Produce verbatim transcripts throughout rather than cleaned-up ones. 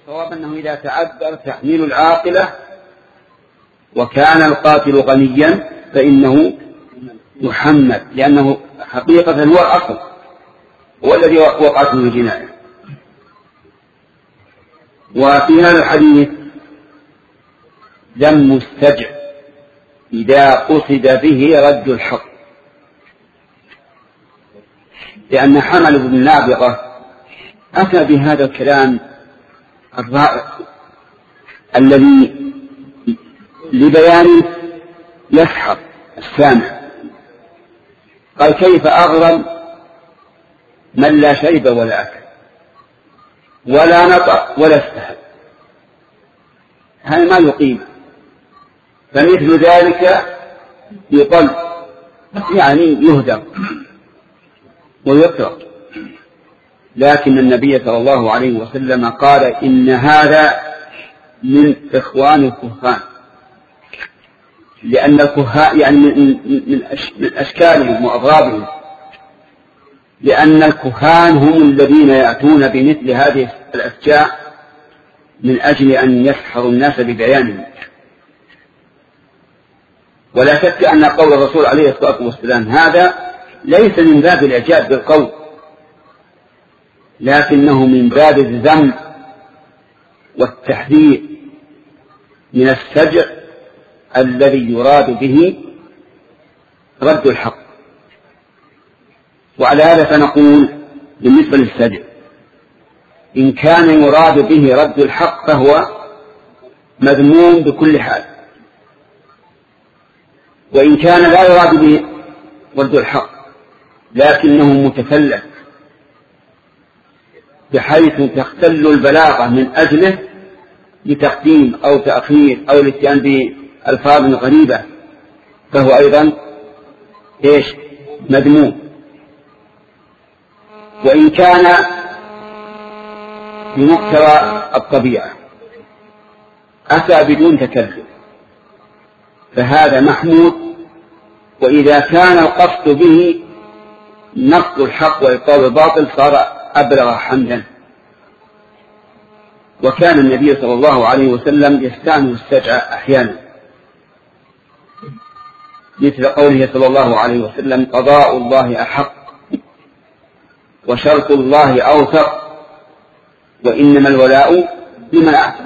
الصواب أنه إذا تعذر تحميل العاقلة وكان القاتل غنيا فإنه يحمل، لأنه حقيقة هو الأصل، هو الذي وقعته الجناية. وفي هذا الحديث ذم السجع إذا قصد به رد الحق، لأن حمل بن النابغة أتى بهذا الكلام الرائع الذي لبيان يسحر السامع. قال: كيف أغرم من لا شرب ولا أكل ولا نطق ولا استهل؟ هذا ما يقيم، فمثل ذلك يطل، يعني يهدر ويترك. لكن النبي صلى الله عليه وسلم قال: إن هذا من إخوان الكهان، لأن الكهان يعني من أشكالهم وأضرابهم، لأن الكهان هم الذين يأتون بمثل هذه الأشياء من أجل أن يسحروا الناس ببيانهم. ولا شك أن قول الرسول عليه الصلاة والسلام هذا ليس من باب الإعجاب بالقول، لكنه من باب الذم والتحذير من السجع الذي يراد به رد الحق. وعلى هذا فنقول بالنسبة للسجع: إن كان يراد به رد الحق فهو مذموم بكل حال، وإن كان لا يراد به رد الحق لكنه متكلف بحيث تختل البلاغة من أجله لتقديم أو تأخير أو الاتيان بألفاظ غريبة، فهو أيضا إيش؟ مذموم. وإن كان بمقتضى الطبيعة أتى بدون تكلف فهذا محمود. وإذا كان القصد به نقض الحق وإبطال الباطل صار أبلغ حمدا. وكان النبي صلى الله عليه وسلم يستعمل السجع أحيانا، مثل قوله صلى الله عليه وسلم: قضاء الله أحق وشرط الله أوثق وإنما الولاء لمن أعتق.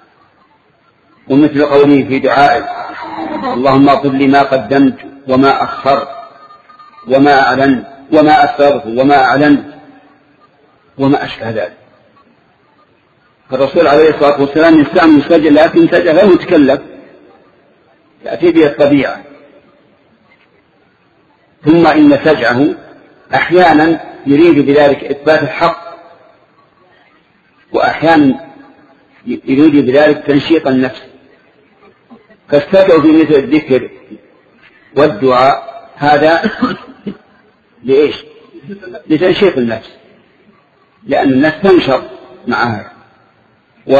ومثل قوله في دعائه: اللهم اغفر لي ما قدمت وما أخرت وما أعلنت وما أسررت وما أعلنت وما أشبه ذلك. فالرسول عليه الصلاة والسلام يستعمل السجع، لكن سجع غير متكلف يأتي به الطبيعة. ثم إن سجعه أحيانا يريد بذلك إثبات الحق، وأحيانا يريد بذلك تنشيط النفس، فاستدعوا في مثل الذكر والدعاء هذا لإيش؟ لتنشيط النفس، لأن النفس تنشط معها. و...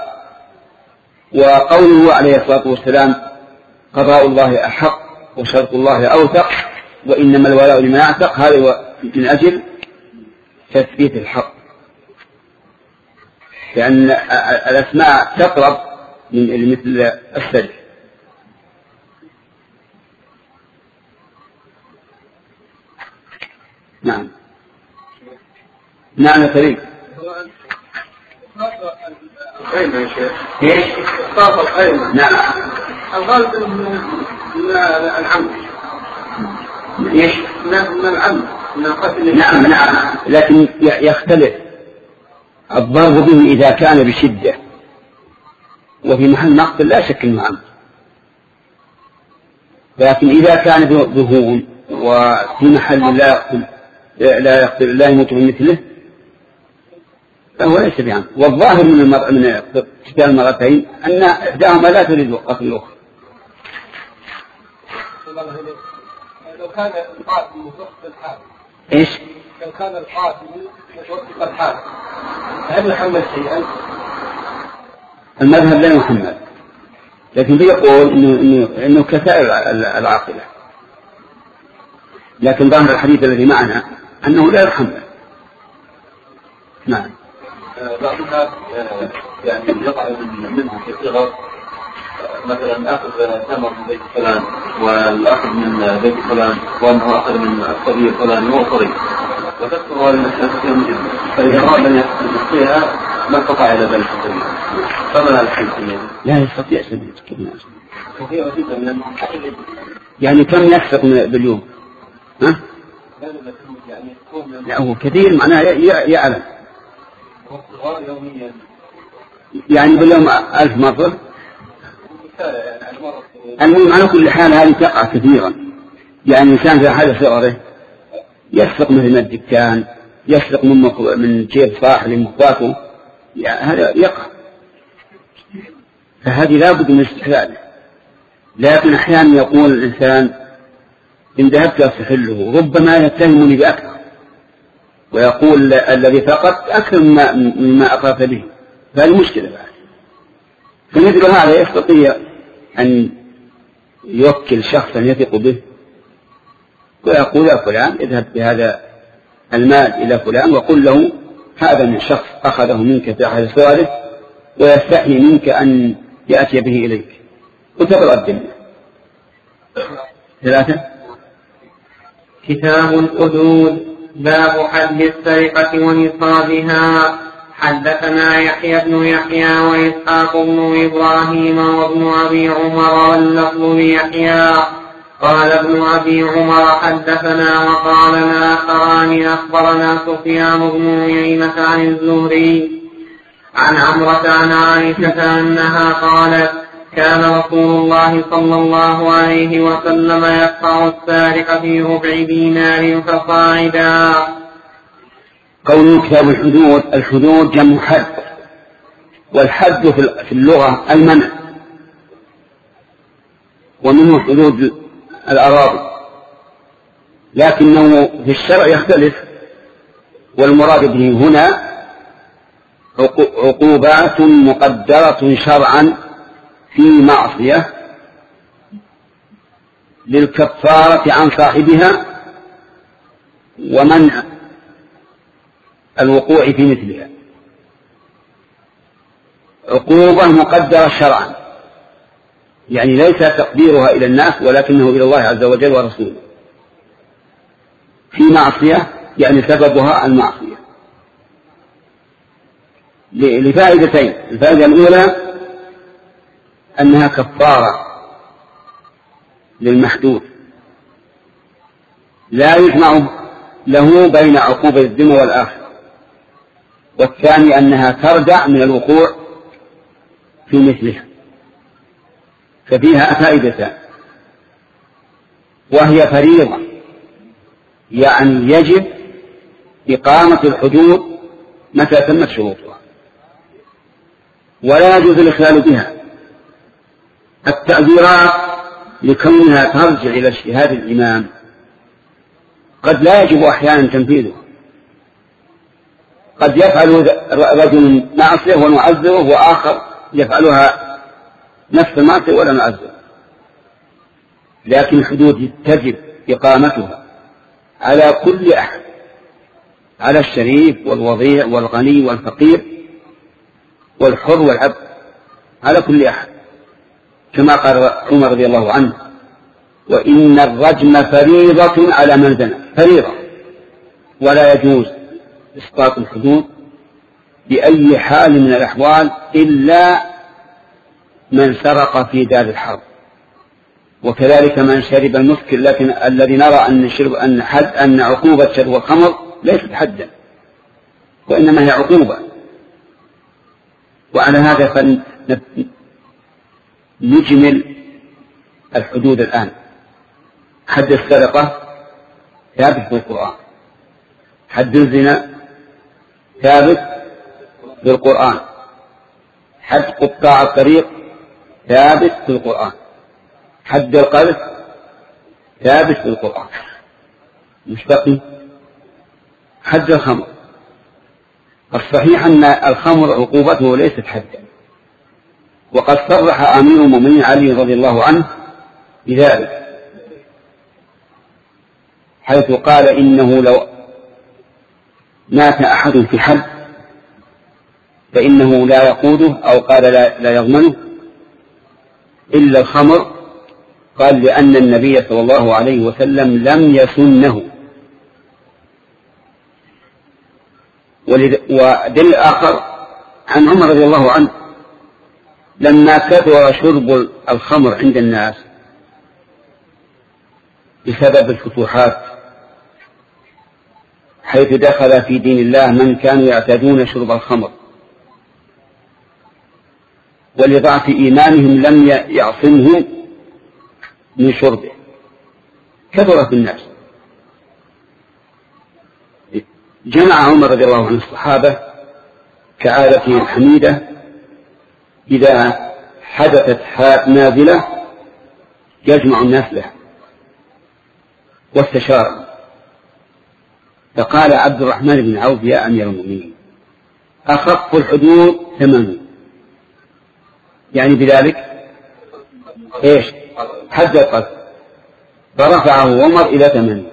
وقوله عليه الصلاة والسلام: قضاء الله أحق وشرط الله أوثق وإنما الولاء لمن أعتق، هذا من أجل تثبيت الحق، لأن الأسماء تقرب من مثل السجع. نعم نعم يا كريم. الخيمة يا شيخ. ايش؟ طاف الخيمة. نعم. الغالب من العمد. ايش؟ من العمد من قتل. نعم نعم، لكن يختلف الضرب به إذا كان بشدة وفي محل مقتل لا شك انه عمد، لكن إذا كان بهون وفي محل لا يقتل لا يقتل لا يموت من مثله فهو ليس بعمد. والظاهر من المرأة من قتال المرأتين أن إحداهما لا تريد قتل الأخرى. لو كان القاتل متوسط الحال. إيش؟ لو كان القاتل متوسط الحال هل يحمل شيئا؟ المذهب لا يحمل، لكن بيقول إنه إنه إنه كسائر العاقلة، لكن ظاهر الحديث الذي معنا أنه لا يحمل. نعم. بعض الناس يعني يقع منهم في الصغر مثلا أخذ ثمر من بيت فلان والأخذ من بيت فلان وأنه أخذ من الصبي فلان وهو صغير وتذكر الشمسية مجد فإذا أراد أن يخطيها ما استطاع إلى ذلك السبيل فما الحل فيه؟ لا يستطيع سبيل يعني كم يحسق باليوم؟ ها؟ لا هو كثير معناه يعلم يعني باليوم ألف مرة. المهم على كل حال هذه تقع كثيرا، يعني الإنسان في حال صغره يسرق مثل ما الدكان، يسرق من من جيب صاحب لمخواته، يعني هذا يقع، فهذه لا بد من استحلاله. لكن أحيانا يقول الإنسان إن ذهبت أستحله ربما يتهمني بأكثر ويقول الذي فقدت أكثر مما أقرت به، فهذه مشكلة بعد. فمثل هذا يستطيع أن يوكل شخصا يثق به ويقول يا فلان اذهب بهذا المال إلى فلان وقل له هذا من شخص أخذه منك في أحد سؤاله ويستحي منك أن يأتي به إليك وتبرأ الدنيا. ثلاثة. كتاب الحدود. باب حد السرقة ونصابها. حدثنا يحيى بن يحيى وإسحاق بن إبراهيم وابن أبي عمر واللفظ ليحيى قال ابن أبي عمر حدثنا وقال الآخران أخبرنا سفيان بن عيينة عن الزهري عن عمرة عن عائشة أنها قالت كان رسول الله صلى الله عليه وسلم يقطع السارق في ربع دينار فصاعدا. قول كتاب الحدود. الحدود جمع حد، والحد في اللغة المنع، ومنه حدود الأراضي، لكنه في الشرع يختلف، والمراد به هنا عقوبات مقدرة شرعا في معصية للكفارة عن صاحبها ومنع الوقوع في مثلها. عقوبة مقدرة شرعا يعني ليس تقديرها إلى الناس ولكنه إلى الله عز وجل ورسوله، في معصية يعني سببها المعصية لفائدتين. الفائدة الأولى أنها كفارة للمحدود لا يجمع له بين عقوبة الدنيا والآخرة، والثاني أنها تردع من الوقوع في مثلها، ففيها فائدتان، وهي فريضة يعني يجب إقامة الحدود متى تمت شروطها ولا يجوز الإخلال بها. التعذيرات لكونها ترجع إلى اجتهاد الإمام قد لا يجب أحيانا تنفيذها، قد يفعل رجل معصية ونعذره وآخر يفعلها نفس المعصية ولا نعذره، لكن الحدود تجب إقامتها على كل أحد، على الشريف والوضيع والغني والفقير والحر والعبد، على كل أحد، كما قال عمر رضي الله عنه وإن الرجم فريضة على من زنى، فريضة، ولا يجوز إسقاط الحدود بأي حال من الأحوال إلا من سرق في دار الحرب، وكذلك من شرب المسكر، لكن الذي نرى أن شرب أن حد أن عقوبة شرب الخمر ليست حدا وإنما هي عقوبة. وعلى هذا فنجمل الحدود الآن. حد السرقة ثابت في القرآن، حد الزنا ثابت في القرآن، حد قطاع الطريق ثابت في القرآن، حد القذف ثابت في القرآن، مش بقي حد الخمر. الصحيح أن الخمر عقوبته ليست حدا، وقد صرح أمير المؤمنين علي رضي الله عنه بذلك حيث قال إنه لو مات أحد في حد فإنه لا يقوده أو قال لا, لا يضمنه إلا الخمر. قال لأن النبي صلى الله عليه وسلم لم يسنه. ودليل آخر عن عمر رضي الله عنه لما كثر شرب الخمر عند الناس بسبب الفتوحات، حيث دخل في دين الله من كانوا يعتادون شرب الخمر، ولضعف إيمانهم لم يعصمهم من شربه، كثر في الناس. جمع عمر رضي الله عنه الصحابة كعادته الحميدة إذا حدثت نازلة يجمع الناس لها، واستشار. فقال عبد الرحمن بن عوف يا أمير المؤمنين أخف الحدود ثمانون، يعني بذلك إيش؟ حد القذف، فرفعه عمر إلى ثمانين.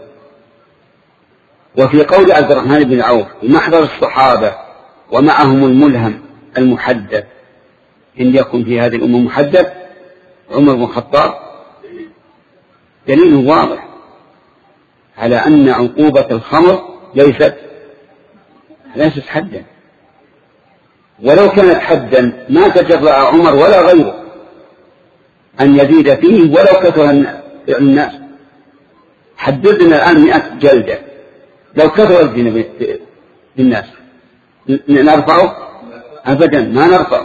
وفي قول عبد الرحمن بن عوف محضر الصحابة ومعهم الملهم المحدث، إن يكن في هذه الأمة محدث عمر بن الخطاب، دليل واضح على أن عقوبة الخمر ليست ليست حدا، ولو كانت حدا ما تجرأ عمر ولا غيره أن يزيد فيه ولو كثر الناس. حددنا الآن مئة جلدة، لو كثر الزنا بالناس نرفعه؟ أبدا ما نرفعه.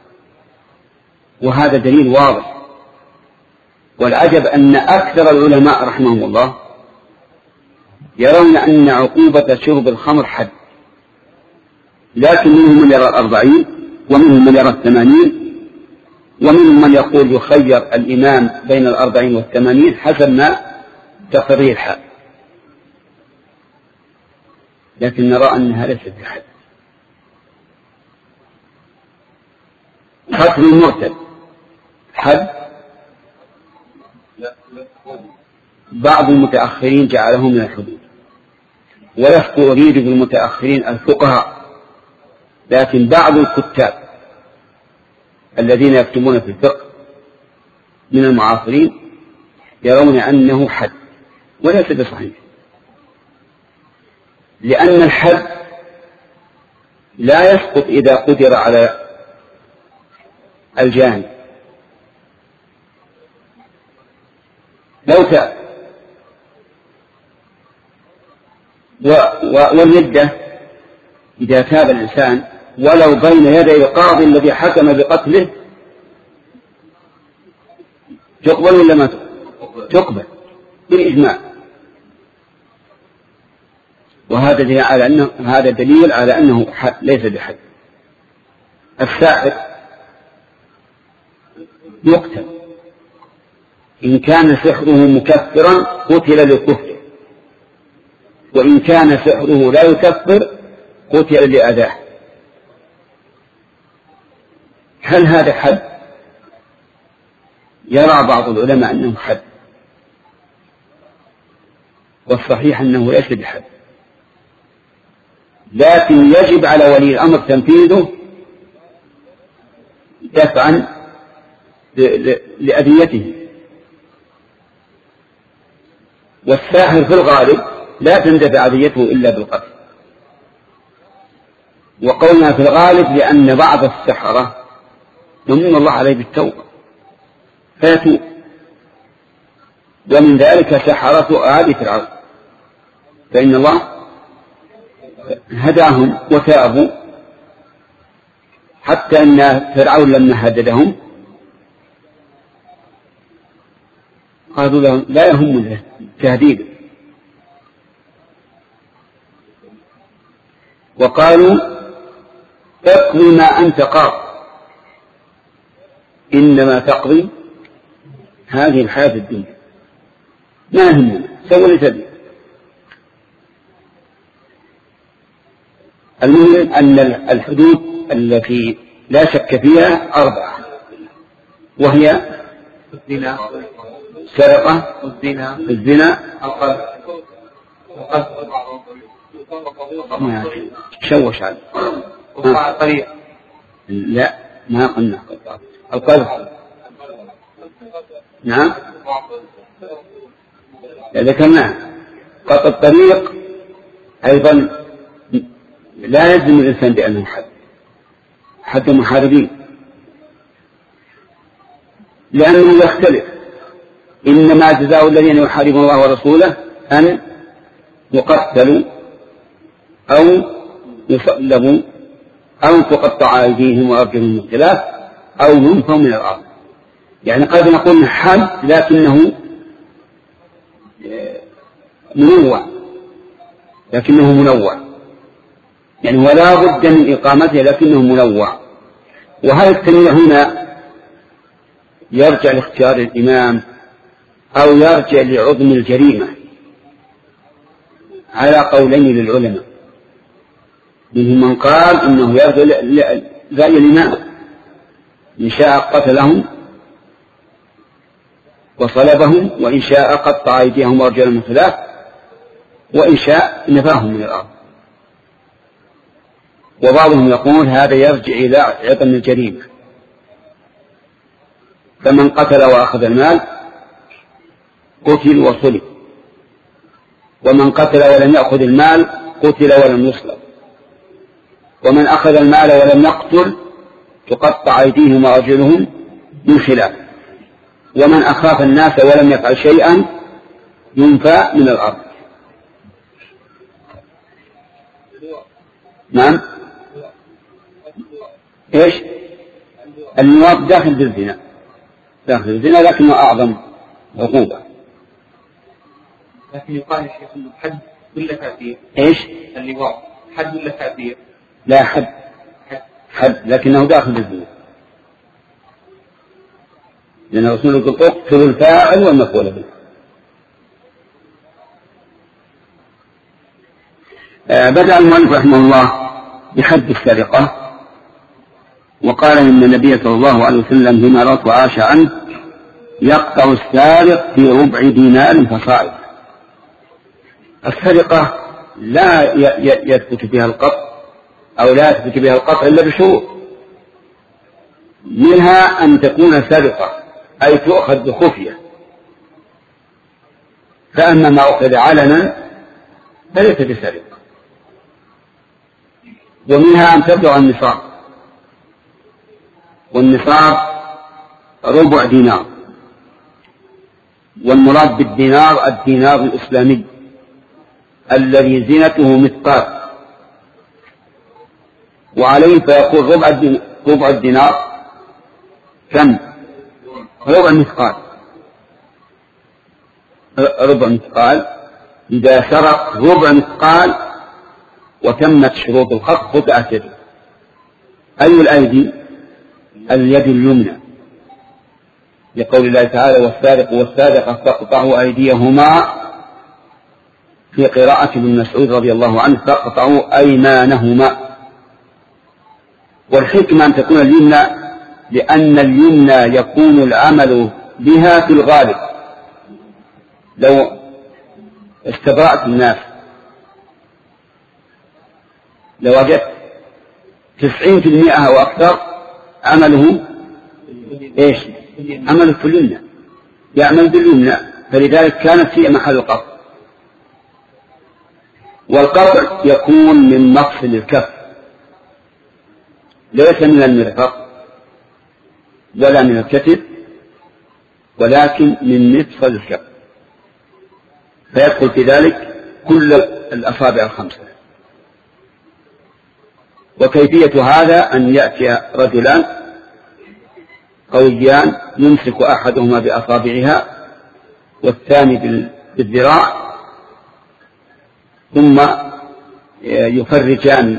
وهذا دليل واضح. والعجب أن أكثر العلماء رحمهم الله يرون أن عقوبة شرب الخمر حد، لكن منهم من يرى الأربعين، ومنهم من يرى الثمانين، ومنهم من يقول يخير الإمام بين الأربعين والثمانين حسب ما تقتضيه الحال، لكن نرى أنها ليست بحد. قتل المرتد حد؟ بعض المتأخرين جعله من الحدود، ولست أريد بالمتأخرين الفقهاء، لكن بعض الكتاب الذين يكتبون في الفقه من المعاصرين يرون أنه حد، وليس بصحيح، لأن الحد لا يسقط إذا قدر على الجاني. لو تاب والردة إذا تاب الإنسان ولو بين يدي القاضي الذي حكم بقتله تقبل ولا ما تقبل بالإجماع. وهذا دليل على أنه هذا دليل على أنه ليس بحد. الساحر يقتل إن كان سحره مكفرا قتل لكفره، وإن كان سحره لا يكفر قتل لأذاه. هل هذا حد؟ يرى بعض العلماء أنه حد، والصحيح أنه ليس بحد، لكن يجب على ولي الأمر تنفيذه دفعا لأذيته. والساحر في الغالب لا تندفع أذيته إلا بالقتل. وقولنا في الغالب لأن بعض السحرة يمن الله عليه بالتوبة فيتوب، ومن ذلك سحرة آل فرعون، فإن الله هداهم وتابوا، حتى أن فرعون لما هددهم قالوا لهم لا يهم التهديد، وقالوا اقضي ما أنت قاض إنما تقضي هذه الحياة الدنيا، ما يهمنا سوى لتدري. المهم أن الحدود التي لا شك فيها أربعة، وهي الزنا، السرقة، الزنا، الزنا، القذف، شوش عليه وقطاع الطريق، لا ما قلنا قطع القذف. نعم ذكرناه. قطع الطريق أيضا لا يلزم الإنسان بأنه حد حد المحاربين، لأنه يختلف. إنما جزاء الذين يحاربون الله ورسوله أن يقتلوا أو يصلبوا أو تقطع أيديهم وأرجلهم من خلاف أو ينفوا من الأرض. يعني قد نقول حد لكنه منوع لكنه منوع يعني ولا بد من إقامته لكنه منوع. وهذا التنويع هنا يرجع لاختيار الإمام أو يرجع لعظم الجريمة على قولين للعلماء. منهم من قال إنه يرجع لرأي الإمام، إن شاء قتلهم وصلبهم، وإن شاء قطع أيديهم وأرجلهم من خلاف، وإن شاء نفاهم من الأرض. وبعضهم يقول هذا يرجع إلى عظم الجريمة، فمن قتل وأخذ المال قتل وصلب، ومن قتل ولم يأخذ المال قتل ولم يصلب، ومن أخذ المال ولم يقتل تقطع أيديهم وأرجلهم من خلاف، ومن أخاف الناس ولم يفعل شيئا ينفى من الأرض. نعم إيش اللواط داخل بالزنا، داخل الزنا لكنه أعظم عقوبة. لكن يقال يا شيخ انه حد ولا تعذير؟ ايش؟ اللواط حد ولا تعذير؟ لا حد حد, حد لكنه داخل بالزنا، لأن رسول الله يقول اقتلوا الفاعل والمفعول به. آه بدأ المؤلف رحمه الله بحد السرقة، وقال إن النبي صلى الله عليه وسلم فيما رواه وعاش عنه يقطع السارق في ربع دينار فصاعد. السرقة لا يثبت بها القطع أو لا يثبت بها القطع إلا بشروط، منها أن تكون سرقة أي تؤخذ بخفية، فأما ما أخذ علنا فليس بسرقة. ومنها أن تبلغ النصاب، والنصاب ربع دينار، والمراد بالدينار الدينار الإسلامي الذي زينته مثقال، وعليه فيقول ربع الدينار, ربع الدينار كم؟ ربع مثقال. ربع مثقال إذا سرق ربع مثقال وتمت شروط الخط قطعت يده. أي الأيدي؟ اليد اليمنى، لقول الله تعالى والسارق والسارقة فاقطعوا أيديهما، في قراءة ابن مسعود رضي الله عنه فاقطعوا أيمانهما. والحكمة أن تكون اليمنى لأن اليمنى يكون العمل بها في الغالب. لو استبرأت الناس لوجدت تسعين في المئة أو أكثر عمله إيش؟ عمله في اليمنى، يعمل باليمنى، فلذلك كانت هي محل القطع. والقطع يكون من مفصل الكف، ليس من المرفق ولا من الكتف، ولكن من مفصل الكف، فيدخل في ذلك كل الأصابع الخمسة. وكيفية هذا أن يأتي رجلان قويان يمسك أحدهما بأصابعها والثاني بالذراع، ثم يفرجان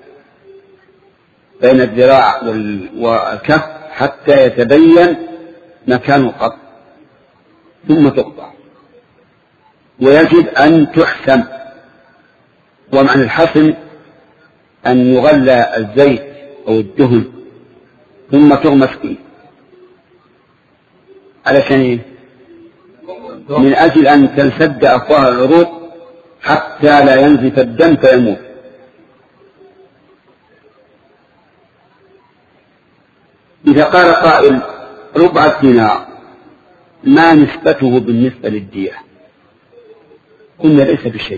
بين الذراع والكف حتى يتبين مكان القطع، ثم تقطع. ويجب أن تحسم، ومعنى الحسم أن يغلى الزيت أو الدهن ثم تغمس فيه، علشان من أجل أن تنسد أفواه العروق حتى لا ينزف الدم فيموت. إذا قال قائل ربع دينار ما نسبته بالنسبة للدية؟ قلنا ليس بشيء،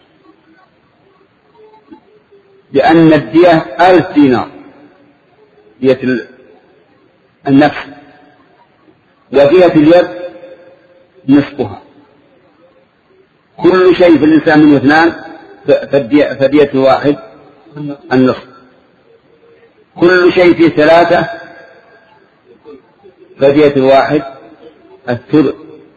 لأن الدية ألف دينار دية النفس، ودية اليد نصفها. كل شيء في الإنسان منه اثنان فدية الواحد النصف، كل شيء فيه ثلاثة فدية الواحد الثلث،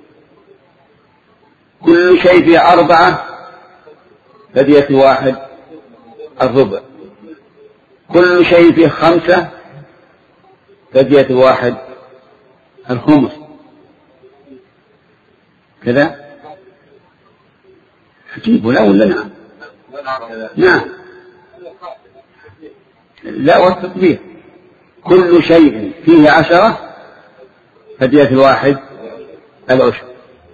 كل شيء فيه أربعة فدية الواحد الربع، كل شيء فيه خمسة فدية الواحد الخمس. كذا عجيب ولا ولا نعم؟ نعم لا، والتطبيق كل شيء فيه عشرة فدية الواحد العشر.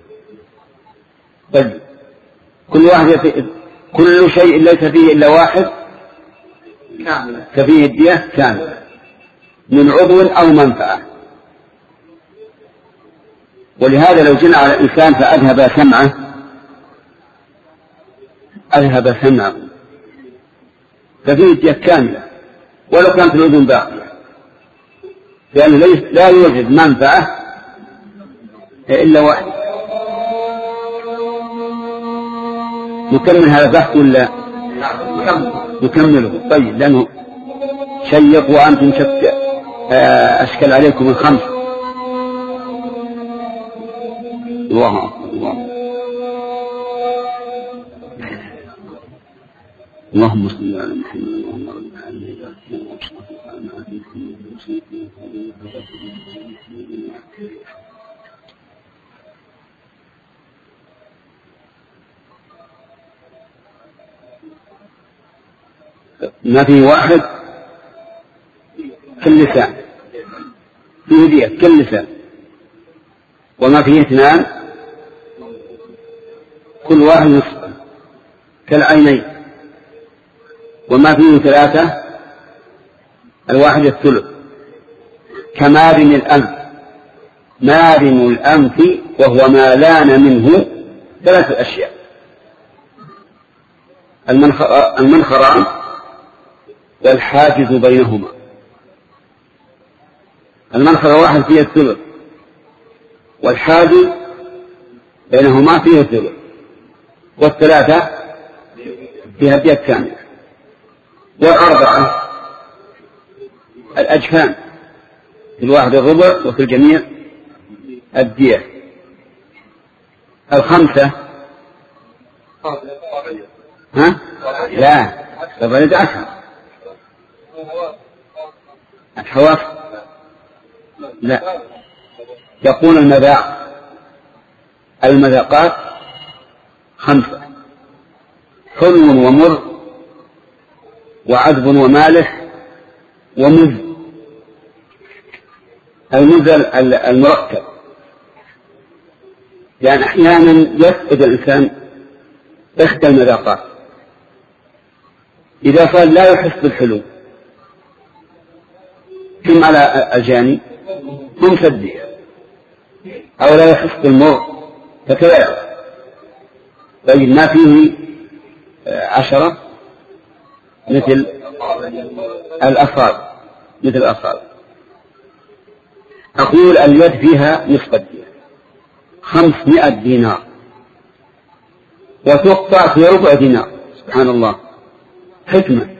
طيب كل واحد يفي... كل شيء ليس فيه إلا واحد ففيه الدية كاملة من عضو أو منفعة. ولهذا لو جنى على الإنسان فأذهب سمعه أذهب سمعه ففيه الدية كاملة ولو كانت الأذن باقية، لأنه لا يوجد منفعة إلا واحد. نكمل هذا البحث ولا نكمله؟ طيب لأنه شيق وأنتم شك أشكل عليكم من خمس. الله أكبر الله. اللهم صل على محمد اللهم رب العالمين ما فيه واحد كاللسان فيه دية كاللسان، وما فيه اثنان كل واحد نصف كالعينين، وما فيه ثلاثة الواحد الثلث كمارن الأنف. مارن الأنف وهو ما لان منه ثلاثة أشياء: المنخران والحاجز بينهما. المنخر واحد فيه الثلث، والحاجز بينهما فيه الثلث، والثلاثة فيها الدية كاملة. والأربعة الأجفان في الواحد الربع وفي الجميع الدية. الخمسة ها؟ لا فبلد عشر الحواس لا، يقول المذاق المذاقات خمسة: حلو ومر وعذب ومالح ومز. المز المركب، يعني أحيانا يفقد الإنسان إحدى المذاقات، إذا صار لا يحس بالحلو ثم على الجاني هم سدية، أو لا يحس بالمر فكذا. طيب ما فيه عشرة مثل الأصابع مثل الأصابع. أقول اليد فيها نصف الدية خمسمائة دينار، وتقطع في ربع دينار. سبحان الله حكمة.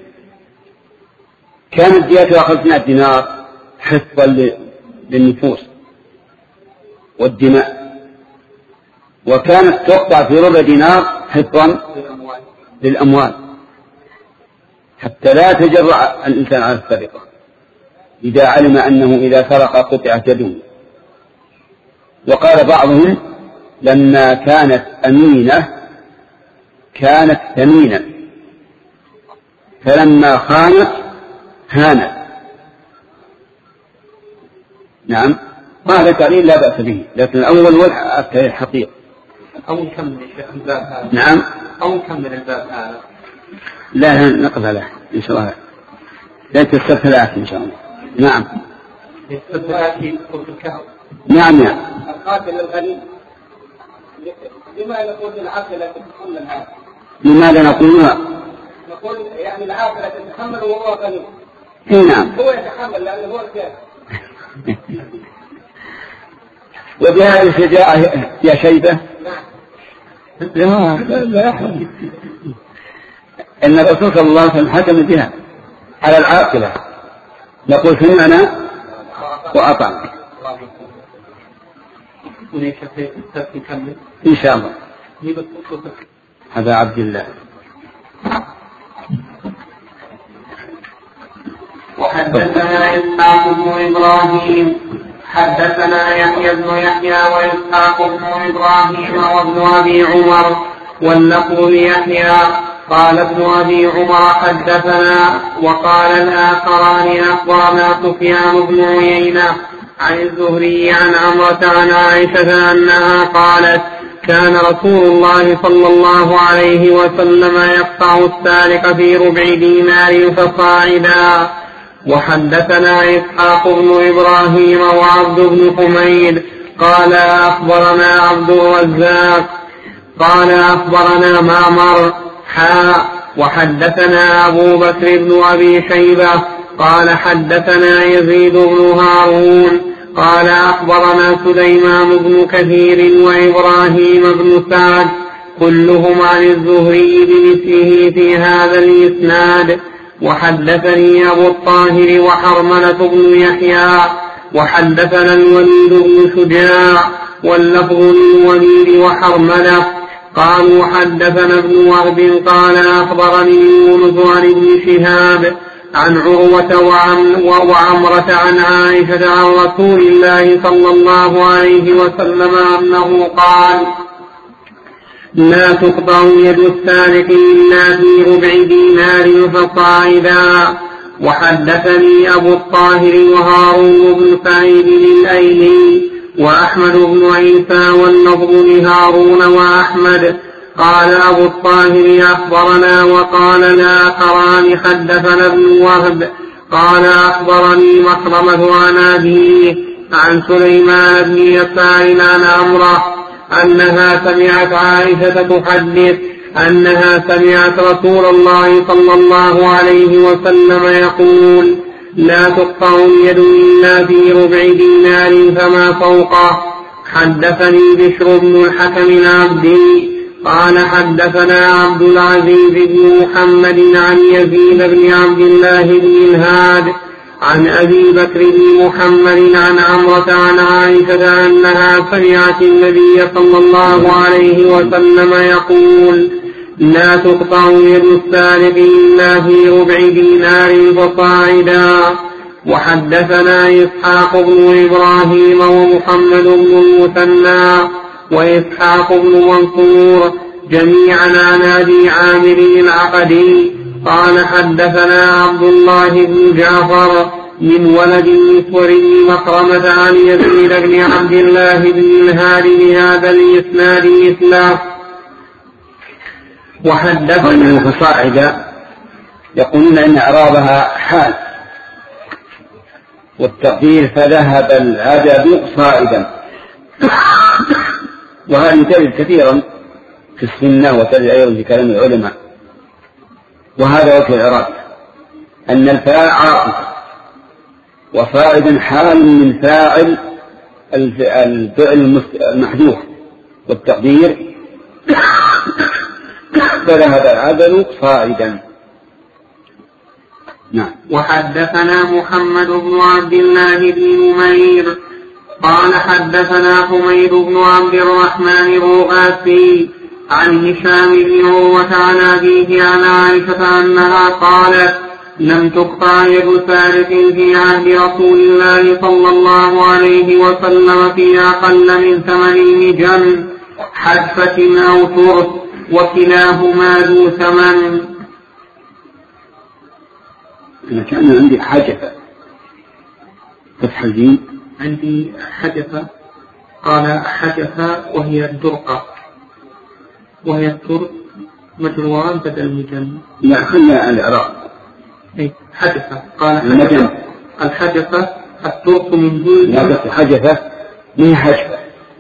كانت ديتها خمسمائة دينار حفظا للنفوس والدماء، وكانت تقطع في ربع دينار حفظا للأموال، حتى لا تجرع الإنسان على السرقة إذا علم أنه إذا سرق قطعت يده. وقال بعضهم لما كانت أمينة كانت ثمينة، فلما خانت هانت. نعم، وهذا تعليل لا بأس به، لكن الأول والحقيقة حقيقة. أو نكمل الباب هذا. نعم، أو نكمل الباب هذا. لا نقبل له إن شاء الله، لا تستر ثلاث إن شاء الله. نعم. نعم نعم. القاتل الغني لما نقول العاقلة تتحمل هذا؟ لماذا نقولها؟ نقول يعني العاقلة تتحمل وهو غني. نعم. هو يتحمل لأنه هو الكافر. وبهذه الشجاعة يا شيبة. نعم. لا لا يحرم. إن الرسول صلى الله عليه وسلم حكم بها على العاقلة. نقول سمعنا وأطعنا. إن شاء الله. هذا عبد الله. وحدثنا إسحاق بن إبراهيم حدثنا يحيى بن يحيى وإسحاق بن إبراهيم وابن أبي عمر واللفظ ليحيى قال ابن أبي عمر حدثنا وقال الآخران أخبرنا سفيان بن عيينة عن الزهري عن عمرة عن عائشة أنها قالت كان رسول الله صلى الله عليه وسلم يقطع السارق في ربع دينار فصاعدا. وحدثنا إسحاق بن إبراهيم وعبد بن حميد قال أخبرنا عبد الرزاق قال أخبرنا معمر حاء وحدثنا أبو بكر بن أبي شيبة قال حدثنا يزيد بن هارون قال أخبرنا سليمان بن كثير وإبراهيم بن سعد كلهم عن الزهري بمثله في هذا الإسناد. وحدثني أبو الطاهر وحرملة بن يحيى وحدثنا الوليد بن شجاع واللفظ للوليد وحرملة قالوا حدثنا ابن وهب قال أخبرني يونس عن ابن شهاب عن عروة وعمرة عن عائشة عن رسول الله صلى الله عليه وسلم أنه قال لا تقطع يد السارق إلا في ربع دينار فصاعدا. وحدثني أبو الطاهر وهارون بن سعيد الأيلي وأحمد بن عيسى واللفظ لهارون وأحمد قال أبو الطاهر أخبرنا وقال الآخران حدثنا ابن وهب قال أخبرني مخرمة عن أبيه عن سليمان بن يسار عن عمرة أنها سمعت عائشة تحدث أنها سمعت رسول الله صلى الله عليه وسلم يقول لا تقطع اليد إلا في ربع دينار فما فوقه. حدثني بشر بن الحكم العبدي قال حدثنا عبد العزيز بن محمد عن يزيد بن عبد الله بن الهاد عن أبي بكر بن محمد عن عمرة عن عائشة أنها سمعت النبي صلى الله عليه وسلم يقول لا تقطع يد السارق إلا في ربع دينار فصاعدا. وحدثنا إسحاق بن إبراهيم ومحمد بن المثنى وإسحاق بن منصور جميعا عن أبي عامر العقدي قال حدثنا عبد الله بن جعفر من ولد مسور بن مخرمة عن يزيد بن عبد الله بن الهاد بهذا الإسناد مثله. وحدثنا الفصاعد يقولون إن إعرابها حال والتقدير فذهب العدد صائدا، وهذه تجد كثيرا في السنة وتجد أيضا في كلام العلماء. وهذا وجه الإعراب أن الفاعل عاطف وصائدا حال من فاعل الفعل المحذوف والتقدير فذهب العدل صائدا. نعم. وحدثنا محمد بن عبد الله بن نمير قال حدثنا حميد بن عبد الرحمن الرؤاسي عن هشام بن عروة عن أبيه عن عائشة أنها قالت لم تقطع يد سارق في عهد رسول الله صلى الله عليه وسلم في أقل من ثمانين جن حدفة أو ترس وكلاهما ذو ثمن. أنا كان عندي حجفة فتح الجيم عندي حجفة قال حجفة وهي الدرقة وهي الترس مجروان بدل المجن. لا خلنا الإعراب حجفة قال حجفة الحجفة الترك من جلد لا حجفة من حجفة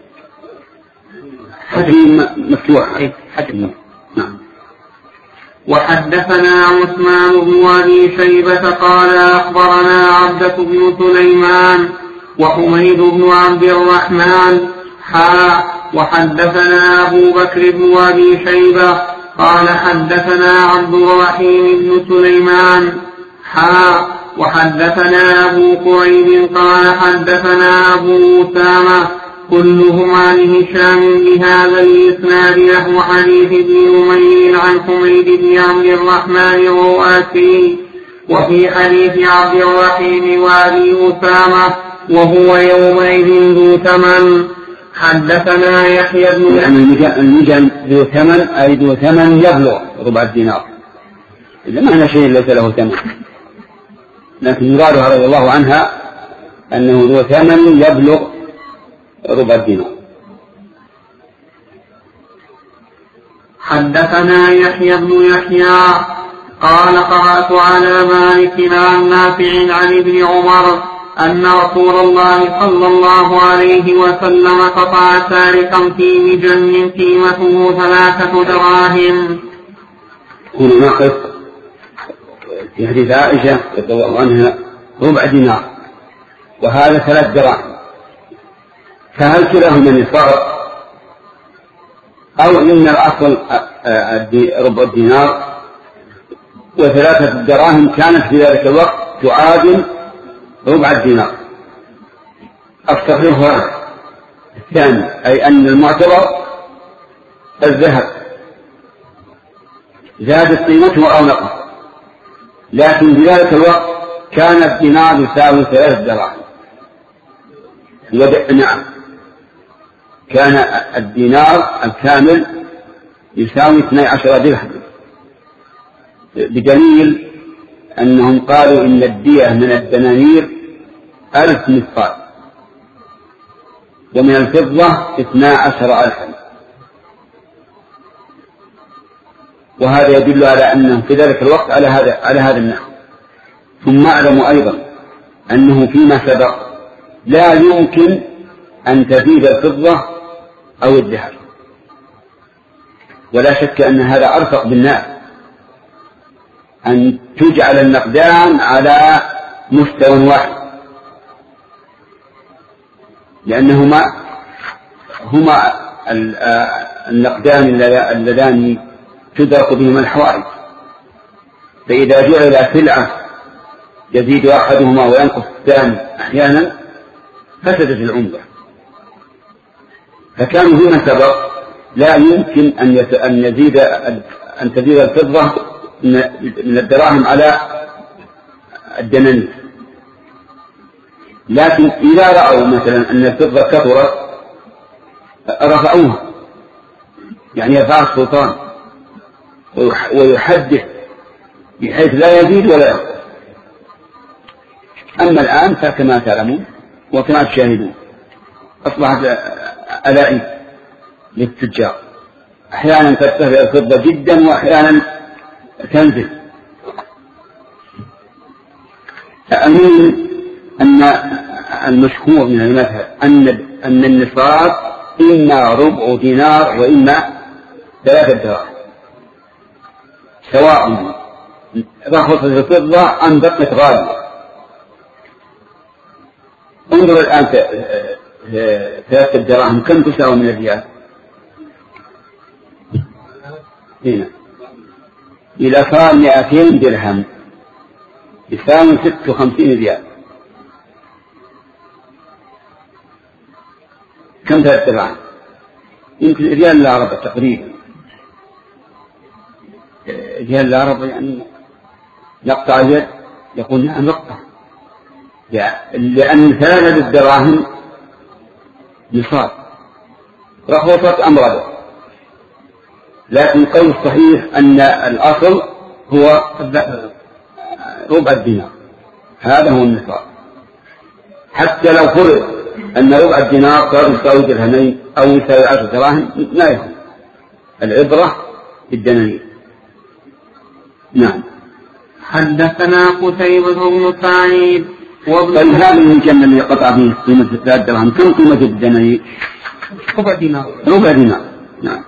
حجم مفتوح حجم. نعم. وحدثنا عثمان بن أبي شيبة قال أخبرنا عبدة بن سليمان وحميد بن عبد الرحمن حا وحدثنا أبو بكر بن أبي شيبة قال حدثنا عبد الرحيم بن سليمان حا وحدثنا أبو قريب قال حدثنا أبو أسامة كلهم عن هشام بهذا الإسناد نحو حديث ابن نمير عن حميد بن عبد الرحمن الرؤاسي وفي حديث عبد الرحيم وأبي أسامة وهو يومئذ ذو ثمن. حدثنا يحيى بن يعني المجن ذو ثمن أي ذو ثمن يبلغ ربع الدينار إذا ما هنا شيء ليس له ثمن، لكن مرادها رضي الله عنها أنه ذو ثمن يبلغ ربع الدينار. حدثنا يحيى بن يحيى قال قرأت على مالك عن نافع عن ابن عمر أن رسول الله صلى الله عليه وسلم قطع سارقا في مجن قيمته ثلاثة دراهم. هنا نقف في حديث عائشة رضي الله عنها ربع دينار وهذا ثلاث دراهم، فهل كلاهما نصاب أو إن الأصل ربع الدينار وثلاثة دراهم كانت في ذلك الوقت تعادل ربع الدينار؟ الصحيح هذا الثاني، أي أن المعتبر الذهب زادت قيمته أو نقص، لكن في ذلك الوقت كان الدينار يساوي ثلاث دراهم. نعم، كان الدينار الكامل يساوي اثني عشر درهم، بدليل أنهم قالوا إن الدية من الدنانير ألف مثقال ومن الفضة اثنا عشر ألفا، وهذا يدل على أنه في ذلك الوقت على هذا على هذا النحو. ثم أعلموا أيضا أنه فيما سبق لا يمكن أن تزيد الفضة أو الذهب، ولا شك أن هذا أرفق بالناس أن تجعل النقدان على مستوى واحد، لأنهما هما النقدان اللذان تدرك بهما الحوائج، فإذا جعل سلعة يزيد أحدهما وينقص الثاني أحيانا فسدت العملة. فكانوا فيما سبق لا يمكن أن يزيد أن تزيد الفضة من الدراهم على الدنانير، لكن إذا رأوا مثلا أن الفضة كثرت رفعوها، يعني يرفع السلطان ويحدث بحيث لا يزيد ولا ينقص. أما الآن فكما تعلمون وكما تشاهدون أصبحت ألائم للتجار، أحيانا ترتفع الفضة جدا وأحيانا تنزل. أمين أن المشهور من المذهب أن أن النصاب إما ربع دينار وإما ثلاثة دراهم، سواء رخصت الفضة أم بقت غالية. انظر الآن ثلاثة دراهم كم تساوي من الريال؟ هنا إذا صار مئتين درهم يساوي ست وخمسين ريال. كم ثلاثة دراهم؟ يمكن ريال إلا ربع تقريبا، ريال إلا ربع، يعني نقطع اليد يقول نعم نقطع، لأن ثلاثة الدراهم نصاب رخصت أمراضه. لكن القول الصحيح أن الأصل هو ربع الدينار، هذا هو النصاب. حتى لو فرض أن ربع الدينار صار يساوي درهمين أو يساوي عشر دراهم لا يهم، العبرة بالدنانير. نعم. حدثنا قتيبة بن سعيد فهذا المجن اللي قطع فيه قيمة ثلاث درهم كم قيمة الدنانير؟ ربع دينار. ربع دينار. نعم.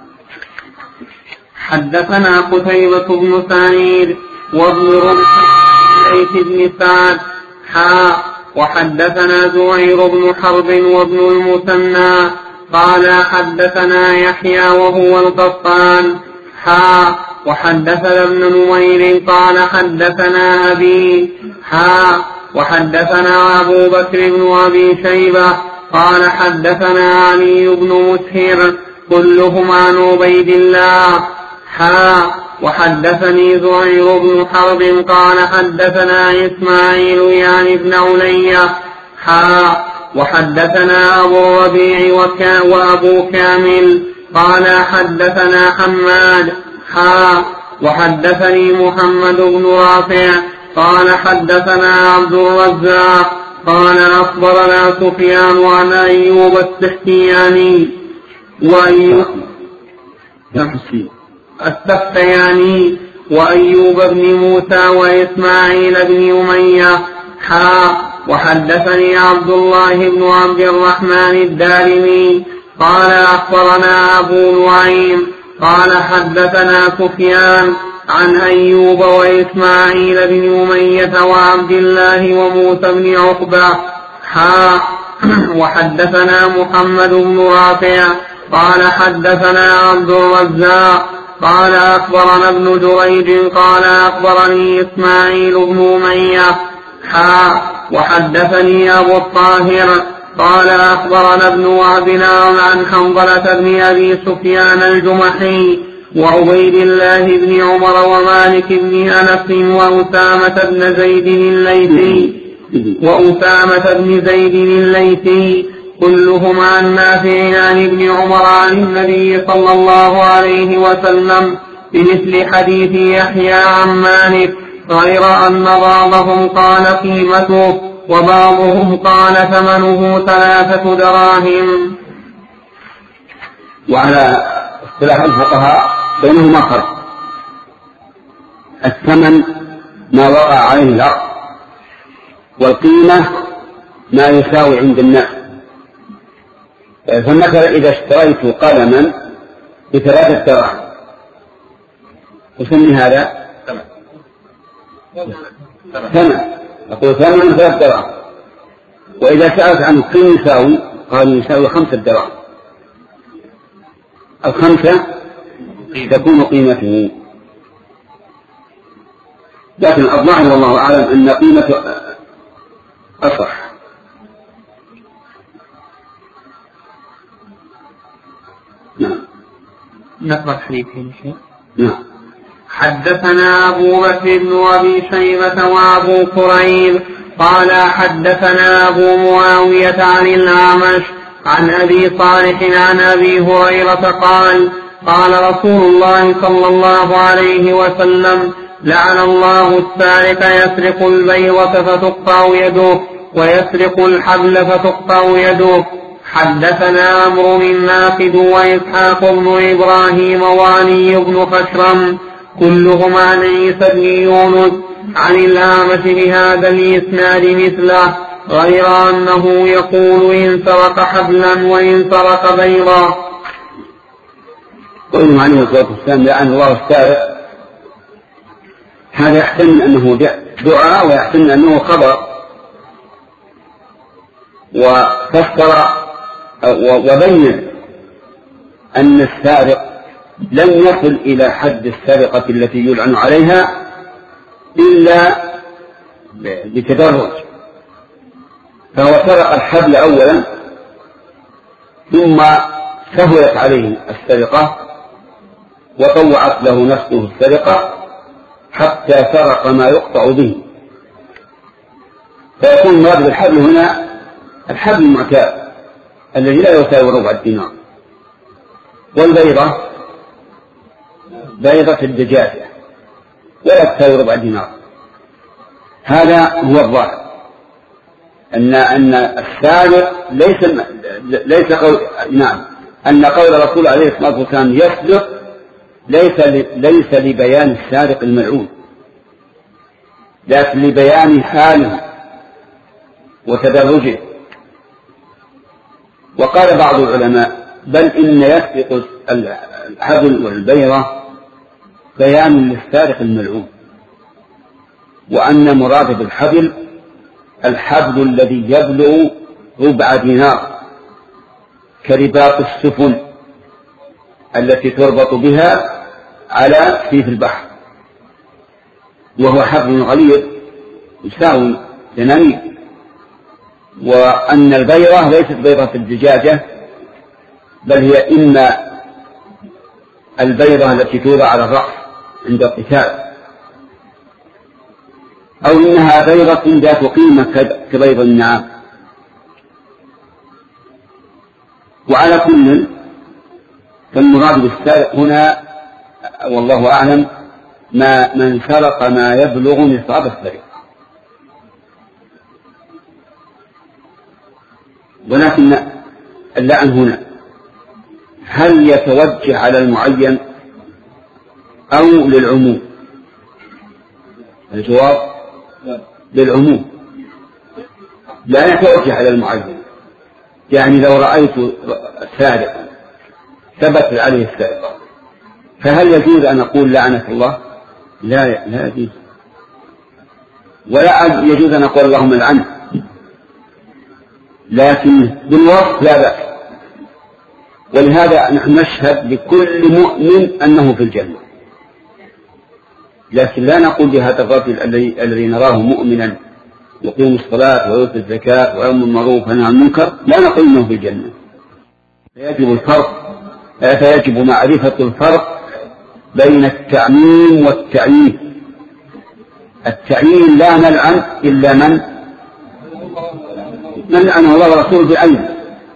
حدثنا قتيبة بن سعيد وابن رمح ليث بن سعد حا وحدثنا زهير بن حرب وابن المثنى قال حدثنا يحيى وهو القطان حا وحدثنا ابن نمير قال حدثنا أبي حا وحدثنا أبو بكر بن أبي شيبة قال حدثنا علي بن مسهر كلهم عن عبيد الله حا وحدثني زهير بن حرب قال حدثنا إسماعيل يعني ابن علية حا وحدثنا أبو الربيع وكا وأبو كامل قال حدثنا حماد حا وحدثني محمد بن رافع قال حدثنا عبد الرزاق قال أخبرنا سفيان عن أيوب السختياني وأيوب السختياني وأيوب بن موسى وإسماعيل بن أمية حا وحدثني عبد الله بن عبد الرحمن الدارمي قال أخبرنا أبو نعيم قال حدثنا سفيان عن أيوب وإسماعيل بن أمية وعبد الله وموسى بن عقبة حا وحدثنا محمد بن رافع قال حدثنا عبد الرزاق قال أخبرنا ابن جريج قال أخبرني إسماعيل بن أمية حا وحدثني أبو الطاهر قال أخبرنا ابن وهب عن حنظلة بن أبي سفيان الجمحي وعبيد الله بن عمر ومالك بن أنس وأسامة بن زيد الليثي وأسامة بن زيد الليثي كلهم عن نافع عن ابن عمر عن النبي صلى الله عليه وسلم بمثل حديث يحيى عن مالك غير أن بعضهم قال قيمته وبعضهم قال ثمنه ثلاثة دراهم. وعلى اصطلاح الفقهاء بينهما فرق. الثمن ما وقع عليه العقد، والقيمة ما يساوي عند الناس. فمثلا إذا اشتريت قلما بثلاثة دراهم يسمي هذا ثمن، أقول ثمن ثلاثة دراهم. وإذا سألت عنه كم يساوي قال يساوي خمسة دراهم، الخمسة تكون قيمته. لكن الظاهر والله أعلم أن قيمته أصح. نعم. نقرأ الحديثين شيء. نعم. حدثنا أبو بكر بن أبي شيبة وأبو كريب قال حدثنا أبو معاوية عن الأعمش عن أبي صالح عن أبي هريرة قال قال رسول الله صلى الله عليه وسلم لعن الله السارق يسرق البيضة فتقطع يده ويسرق الحبل فتقطع يده. حدثنا عمرو الناقد وإسحاق بن إبراهيم وعلي بن خشرم كلهم عن عيسى بن يونس عن الأعمش بهذا الإسناد مثله غير أنه يقول إن سرق حبلا وإن سرق بيضا. قوله عليه الصلاة والسلام لعن الله السارق، هذا يحتمل أنه دعاء ويحتمل أنه خبر، وفسر وبين أن السارق لم يصل إلى حد السرقة التي يلعن عليها إلا بتدرج، فهو سرق الحبل أولا ثم سهلت عليه السرقة وطوعت له نفسه السرقة حتى سرق ما يقطع به، فيكون مراد بالحبل هنا الحبل المعتاد الذي لا يساوي ربع الدينار، والبيضة بيضة الدجاجة ولا تساوي ربع دينار. هذا هو الظاهر، أن أن السارق ليس ليس قول نعم أن قول الرسول عليه الصلاة والسلام يسرق ليس ليس لبيان السارق الملعون، لكن لبيان حاله وتدرجه. وقال بعض العلماء بل إن يسبق الحبل والبيرة بيان للسارق الملعون، وأن مراد بالحبل الحبل الذي يبلغ ربع دينار كرباط السفن التي تربط بها على سيف البحر، وهو حبل غليظ يساوي دنانير. وأن البيرة ليست بيرة الدجاجة، بل هي إما البيرة التي توضع على الرأس عند القتال، أو إنها بيرة ذات قيمة كبيض النعام. وعلى كل فالمراد بالسارق هنا والله أعلم ما من سرق ما يبلغ نصاب السرقة. ولكن اللعن هنا هل يتوجه على المعين أو للعموم؟ الجواب للعموم، لا يتوجه على المعين. يعني لو رأيت سارقا ثبت عليه السارقة فهل يجوز أن أقول لعنة الله؟ لا لا يجوز، ولا يجوز أن أقول اللهم العنه، لكن بالوصف لا بأس. ولهذا نحن نشهد لكل مؤمن أنه في الجنة، لكن لا نقول لهذا الرجل الذي نراه مؤمنا يقيم الصلاة ويؤتي الزكاة ويأمر بالمعروف وينهى عن المنكر لا نقول إنه في الجنة. فيجب الفرق فيجب معرفة الفرق بين التعميم والتعيين. التعيين لا نلعن إلا من من لعنه الله ورسوله بعينه،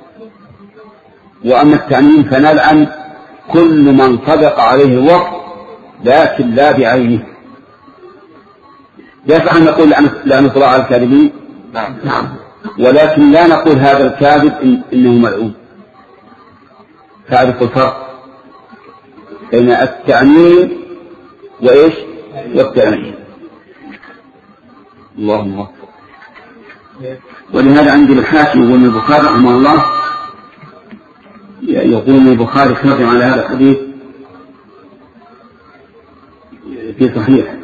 وأما التعميم فنلعن كل من صدق عليه الوقت لكن لا بعينه. يصح أن نقول لعنة الله على الكاذبين، نعم، ولكن لا نقول هذا الكاذب إن إنه ملعون. تعرف الفرق بين التعميم وإيش والتعميم. اللهم وفق. ولهذا عندي الحاكم يقول البخاري رحمه الله يقول البخاري خاتم على هذا الحديث في صحيح،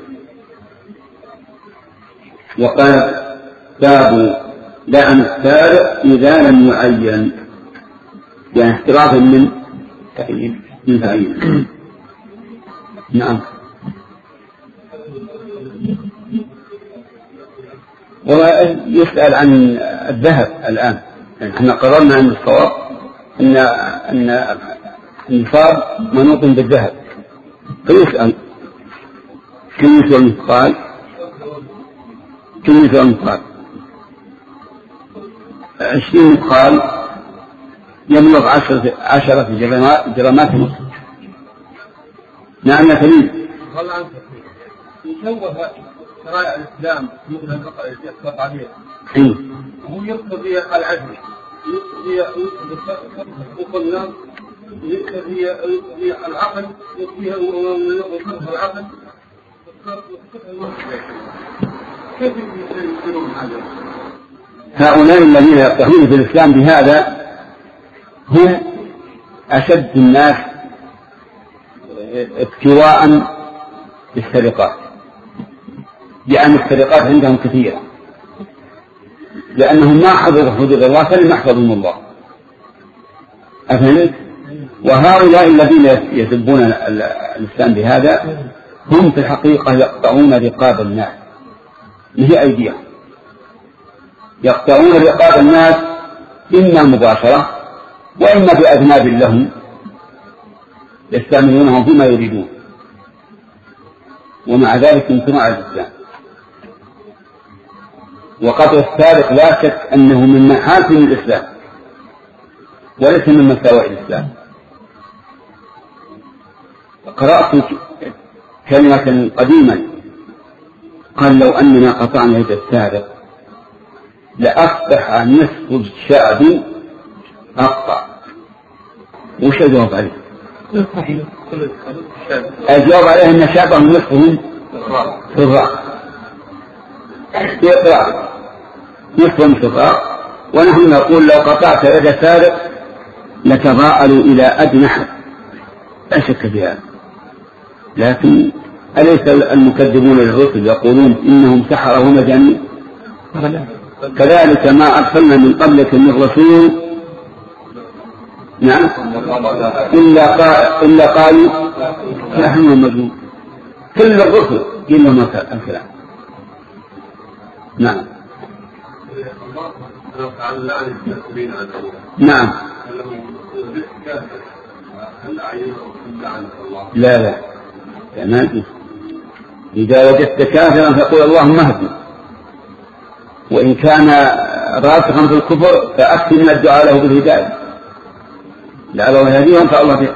وقال باب لعن السارق إذا لم يعين، يعني احترازا من تعيين من تعيين. نعم. ويسأل عن الذهب الآن، يعني احنا قررنا أن الصواب أن أن النصاب منوط بالذهب، فيسأل كم يسوى المثقال؟ كم يسوى المثقال؟ عشرين مثقال يبلغ عشرة عشرة جرامات ونصف. نعم يا سليم. قال عنك يشوه شرائع الإسلام مثل البقرة التي يطلق عليها. أي. هو يقتضي العدل، يقتضي يقتضي الناس، يقتضي يقتضي العقل، يقتضي العقل. كيف يصيرون هذا؟ هؤلاء الذين يقتحون في الإسلام بهذا هم أشد الناس ابتواء بالسرقات، لأن السرقات عندهم كثيرة، لأنهم ما حفظوا حدود الله فلم يحفظهم الله. أفهمت؟ وهؤلاء الذين يسبون الإسلام بهذا هم في الحقيقة يقطعون رقاب الناس، هي أيديهم، يقطعون رقاب الناس إما مباشرة وإما بأذناب لهم يستعملونهم فيما يريدون، ومع ذلك امتنع الإسلام. وقطع السارق لا شك أنه من محاسن الإسلام وليس من مساوئ الإسلام. قرأت كلمة قديما قال لو أننا قطعنا يد السارق لأصبح نصف الشعب أقطع. وش الجواب عليه؟ الجواب عليه أن شعبهم نصفهم في الرأس في إقرار، نصف انفطار. ونحن نقول لو قطعت يد سارق لتضاءلوا إلى أدنى حد، لا شك في هذا. لكن أليس المكذبون للرسل يقولون إنهم سحرة ومجانين؟ كذلك ما أرسلنا من قبلك من رسول نعم إلا قال إلا قالوا ساحر ومجنون. كل الرسل قيل لهم الكلام. نعم نعم لا لا تمام. إذا وجدت كافرا فقل اللهم اهدنا، وإن كان راسخا في الكفر فأكثر من الدعاء له بالهداية لعله يهديهم فالله فيه.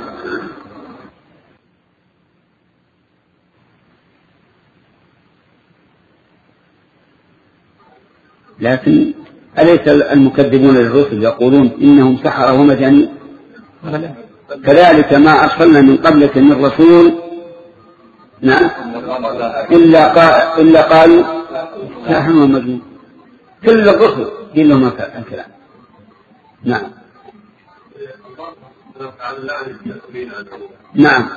لكن أليس المكذبون للرسل يقولون إنهم سحرة ومجانين؟ كذلك ما أرسلنا من قبلك من رسول نعم إلا, قا... إلا قالوا ساحر ومجنون. كل الرسل قيل لهم الكلام. نعم نعم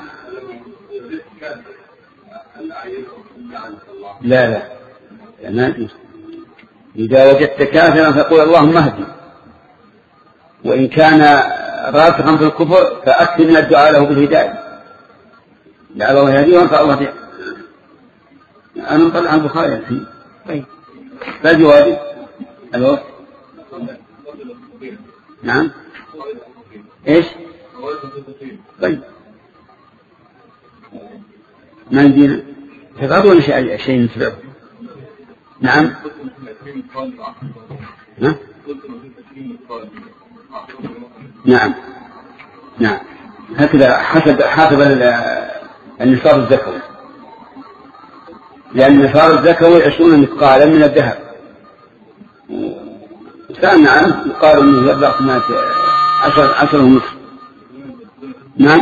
لا لا تمام. إذا وجدت كافرا فقل اللهم اهدنا، وإن كان راسخا في الكفر فأكثر من الدعاء له بالهداية لعله يهديهم فالله فيه. أنا مطلع البخاري الحين. طيب لا جوابي الوقت. نعم إيش؟ طيب ما يدينا حفاظ ولا شيء شيء نسبه. نعم ها؟ نعم نعم هكذا حسب حسب النصاب الزكوي، لأن النصاب الزكوي عشرون مثقالا من الذهب، سألنا عنه يقال أنه يبلغ ثمانية عشر عشر ونصف. نعم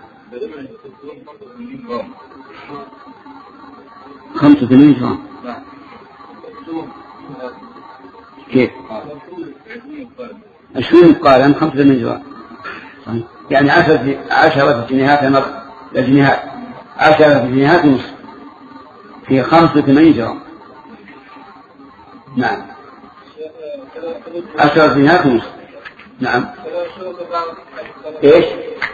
خمسة وثمانين جرام. كيف؟ عشرين مثقالا خمسة وثمانين جرام، يعني عشرة عشرة جنيهات جنيهات عشرة جنيهات ونصف في خمسة وثمانين جرام. نعم عشرة جنيهات ونصف. نعم ايش؟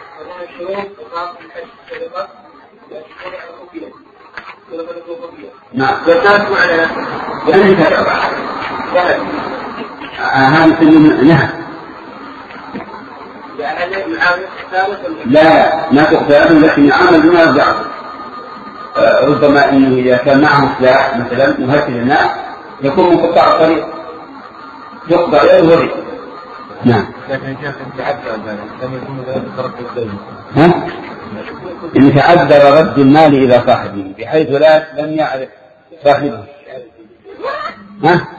نعم هذا نهى. لا ما تختار، لكن يعامل بما يرجع. ربما انه اذا كان معه سلاح مثلا مهدد الناس يكون من قطاع الطريق يقطع يده. نعم لكن شيخ يتعذر لما يكون ترك الدين. ها؟ إن تعذر رد المال إلى صاحبه بحيث لا لم يعرف صاحبه. ها؟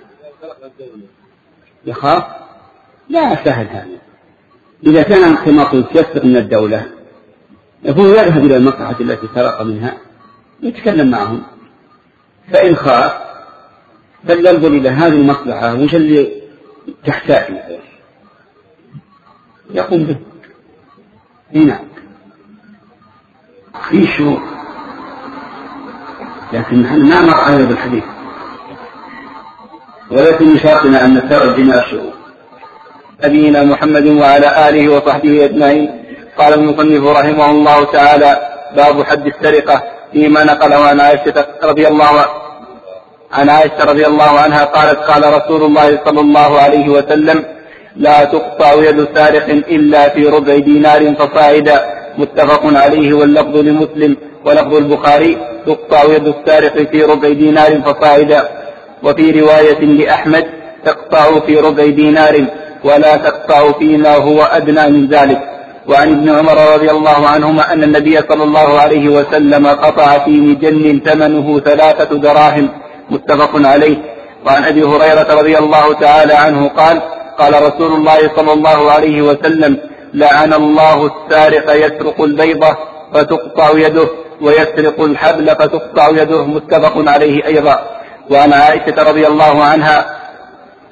يخاف؟ لا سهل هذا. إذا كان الانقماط يتيسر من الدولة يكون يذهب إلى المصلحة التي سرق منها يتكلم معهم، فإن خاف فلينظر إلى هذه المصلحة وش اللي تحتاج يقوم به. هنا في شروط لكن نحن ما نمر عليه بالحديث، ولكن من شرطنا أن نتبع جميع الشروط. نبينا محمد وعلى آله وصحبه أجمعين. قال المصنف رحمه الله تعالى: باب حد السرقة، فيما نقله عن عائشة رضي الله عن عائشة رضي الله عنها قالت: قال رسول الله صلى الله عليه وسلم: لا تقطع يد سارق إلا في ربع دينار فصاعدا. متفق عليه، واللفظ لمسلم ولفظ البخاري: تقطع يد السارق في ربع دينار فصاعدا. وفي رواية لأحمد: تقطع في ربع دينار ولا تقطع فيما هو أدنى من ذلك. وعن ابن عمر رضي الله عنهما أن النبي صلى الله عليه وسلم قطع في مجن ثمنه ثلاثة دراهم. متفق عليه. وعن أبي هريرة رضي الله تعالى عنه قال: قال رسول الله صلى الله عليه وسلم: لعن الله السارق يسرق البيضة فتقطع يده ويسرق الحبل فتقطع يده. متفق عليه أيضا. وعن عائشة رضي الله عنها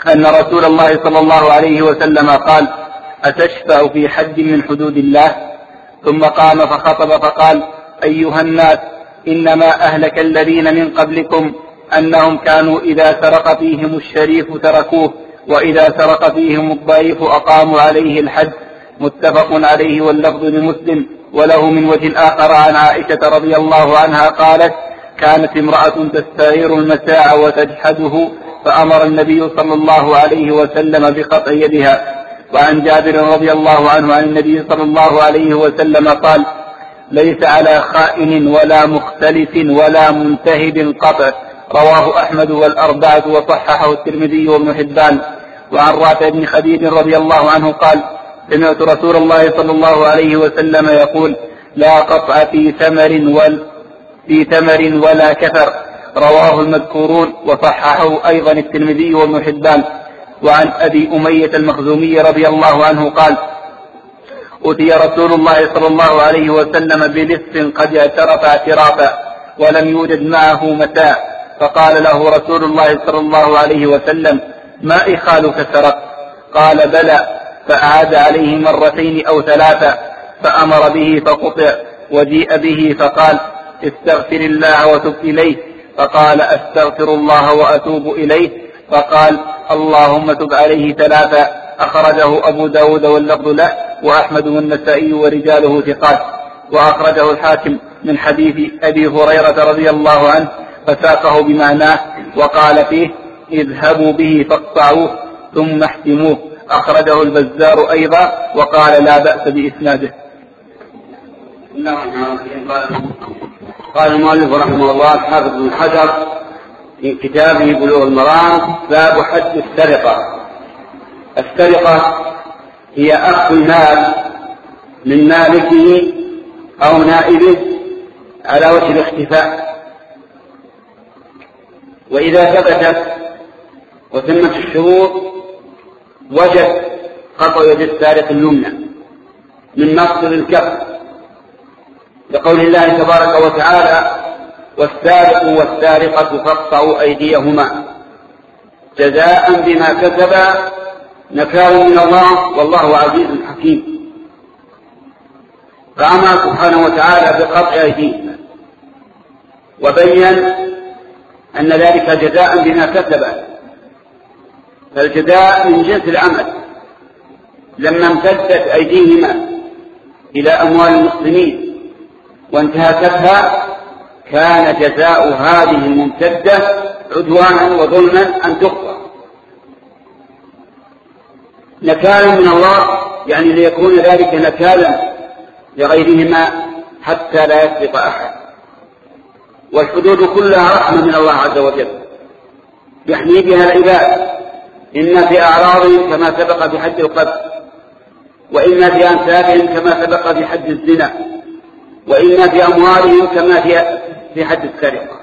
أن رسول الله صلى الله عليه وسلم قال: أتشفع في حد من حدود الله؟ ثم قام فخطب فقال: أيها الناس، إنما أهلك الذين من قبلكم أنهم كانوا إذا سرق فيهم الشريف تركوه، وإذا سرق فيهم الضعيف أقاموا عليه الحد. متفق عليه، واللفظ لمسلم. وله من وجه آخر عن عائشة رضي الله عنها قالت: كانت امرأة تستعير المتاع وتجحده، فأمر النبي صلى الله عليه وسلم بقطع يدها. وعن جابر رضي الله عنه عن النبي صلى الله عليه وسلم قال: ليس على خائن ولا مختلف ولا منتهب قطع. رواه أحمد والأربعة وصححه الترمذي وابن حبان. وعن رافع بن خديج رضي الله عنه قال: سمعت رسول الله صلى الله عليه وسلم يقول: لا قطع في ثمر ولا في ثمر ولا كثر. رواه المذكورون وصححه أيضا الترمذي وابن حبان. وعن أبي أمية المخزومي رضي الله عنه قال: أتي رسول الله صلى الله عليه وسلم بلص قد اعترف اعترافا ولم يوجد معه متاع، فقال له رسول الله صلى الله عليه وسلم: ما إخالك سرق؟ قال: بلى. فأعاد عليه مرتين أو ثلاثة، فأمر به فقطع، وجيء به فقال: استغفر الله وتب إليه. فقال: أستغفر الله وأتوب إليه. فقال: اللهم تب عليه ثلاثة. أخرجه أبو داود واللفظ له، وأحمد والنسائي ورجاله ثقات. وأخرجه الحاكم من حديث أبي هريرة رضي الله عنه فساقه بمعناه، وقال فيه: اذهبوا به فاقطعوه ثم احتموه. أخرجه البزار أيضا وقال لا بأس بإسناده. قال المؤلف رحمه الله الحافظ بن حجر في كتابه بلوغ المرام: باب حد السرقة. السرقة هي أخذ المال من مالكه أو نائبه على وجه الاختفاء، وإذا ثبتت وتمت الشروط وجب قطع يد السارق اليمنى من مقصد الكف، لقول الله تبارك وتعالى: والسارق والسارقة فاقطعوا أيديهما جزاء بما كسبا نكال من الله والله عزيز حكيم. فأمر سبحانه وتعالى بقطع أيديهما، وبين أن ذلك جزاء بما كسبا، فالجزاء من جنس العمل. لما امتدت أيديهما إلى أموال المسلمين وانتهكتها، كان جزاء هذه الممتدة عدوانا وظلما أن تقطع نكالا من الله، يعني ليكون ذلك نكالا لغيرهما حتى لا يسرق أحد. والحدود كلها رحمة من الله عز وجل يحمي بها العباد، إما في أعراضهم كما سبق في حد القذف، وإما في أنسابهم كما سبق في حد الزنا، وإما في أموالهم كما في حد السرقة.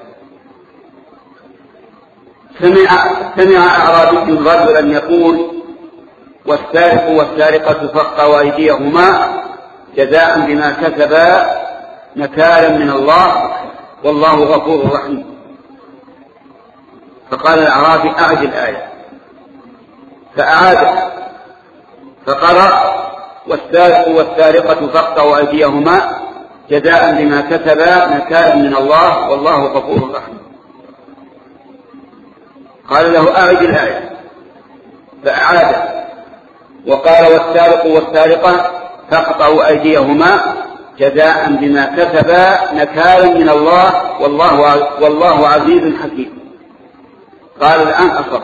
سمع, سمع أعرابي رجلا يقول: والسارق والسارقة فاقطعوا أيديهما جزاء بما كسبا نكالا من الله والله غفور رحيم. فقال الأعرابي: أعد الآية. فأعاد فقرأ: والسارق والسارقة فاقطعوا أيديهما جزاء بما كسبا نكالا من الله والله غفور رحيم. قال له: أعد الآية. فأعاد وقال: والسارق والسارقة فاقطعوا أيديهما جزاء بما كسبا نكالا من الله والله والله عزيز حكيم. قال: الآن أصبت.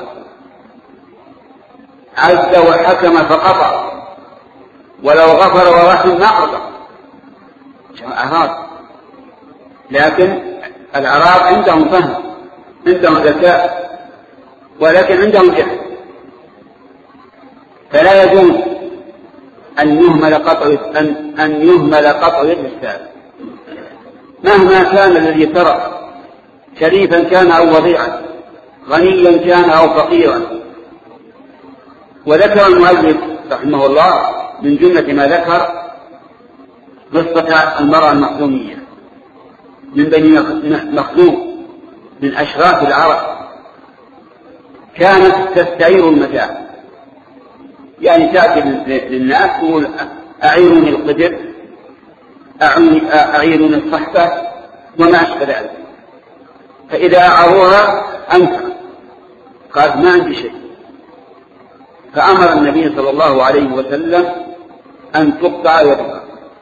عز وحكم فقطع، ولو غفر ورحم ما قطع. أعراض، لكن الأعراض عندهم فهم، عندهم ذكاء، ولكن عندهم جهل، فلا يجوز أن يهمل قطع أن, أن يهمل قطع يد السارق مهما كان الذي سرق، شريفا كان أو وضيعا، غنيا كان أو فقيرا. وذكر المؤلف رحمه الله من جملة ما ذكر قصة المرأة المخزومية من بني مخزوم من أشراف العرب، كانت تستعير المتاع، يعني تأتي للناس تقول أعيروني القدر، أعيروني الصحفة وما أشبه ذلك، فإذا أعروها أنكر قال ما عندي شيء، فأمر النبي صلى الله عليه وسلم أن تقطع يدها.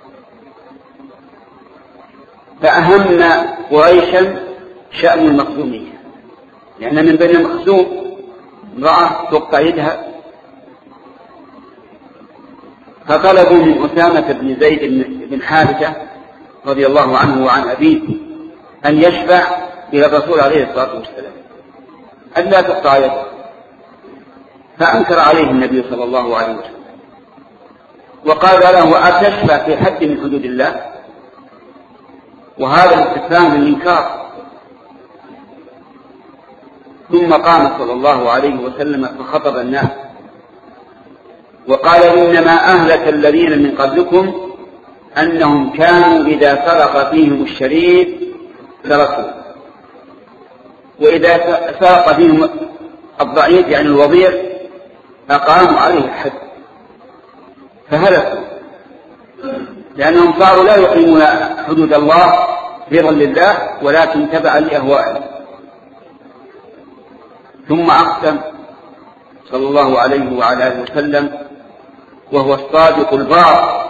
فأهم قريشا شأن المخزومية، لأن من بين المخزوم امرأة تقطع يدها، فطلبوا من أسامة بن زيد بن حارثة رضي الله عنه وعن أبيه أن يشفع إلى الرسول عليه الصلاة والسلام أن لا تقطع يده، فأنكر عليه النبي صلى الله عليه وسلم وقال له أتشفع في حد من حدود الله؟ وهذا الاستفهام للإنكار. ثم قام صلى الله عليه وسلم فخطب الناس وقال إنما أهلك الذين من قبلكم أنهم كانوا إذا سرق فيهم الشريف تركوا، وإذا سرق فيهم الضعيف يعني الوضيع أقاموا عليه الحد، فهلكوا لأنهم صاروا لا يقيمون حدود الله رضا لله ولكن تبعا لأهوائهم. ثم أقسم صلى الله عليه وعلى آله وسلم وهو الصادق البار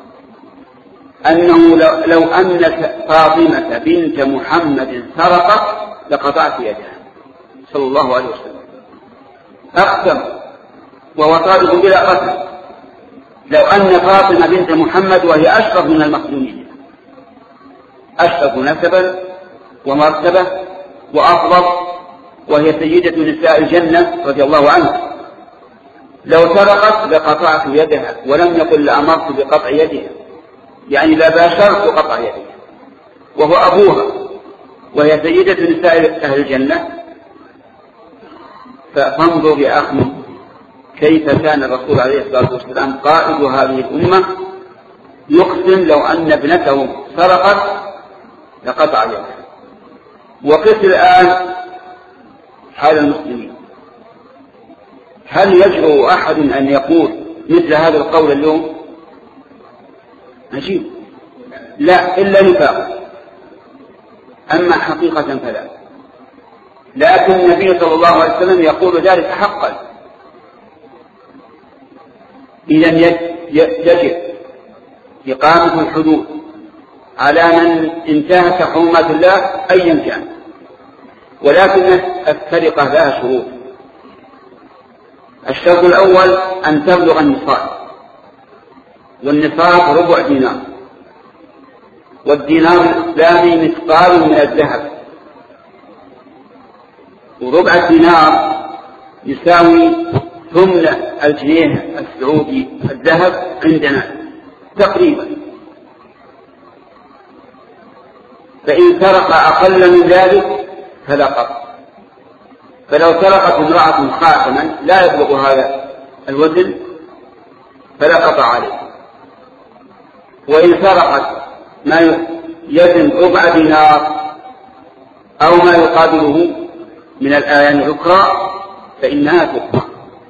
أنه لو أن فاطمة بنت محمد سرقت لقطعت يدها صلى الله عليه وسلم. أقسم وهو صادق بلا قسم لو أن فاطمة بنت محمد وهي أشرف من المخزومين، أشرف نسبا ومرتبة وأفضل، وهي سيدة نساء الجنة رضي الله عنها، لو سرقت لقطعت يدها، ولم يقل لأمرت بقطع يدها، يعني لا باشرت قطع يدها، وهو أبوها وهي سيدة نساء أهل الجنة. فانظر يا أخي كيف كان الرسول عليه الصلاة والسلام قائد هذه الأمة يقسم لو أن ابنته سرقت لقطع يدها. وقس الآن حال المسلمين، هل يجرؤ أحد أن يقول مثل هذا القول اليوم؟ عجيب، لا إلا نفاق، أما حقيقة فلا. لكن النبي صلى الله عليه وسلم يقول ذلك حقا. إذن يجب إقامة الحدود على من انتهك حرمات الله أيا كان، ولكن السرقة لها شروط. الشرط الأول أن تبلغ النصاب، والنصاب ربع دينار، والدينار الإسلامي مثقال من الذهب، وربع الدينار يساوي ثمن الجنيه السعودي الذهب عندنا تقريبا. فإن سرق أقل من ذلك فلا قطع. فلو سرقت امرأة خاتما لا يبلغ هذا الوزن فلا قطع عليه. وإن سرقت ما يزن ربع دينار أو ما يقابله من الآيان الأخرى فإنها تقطع.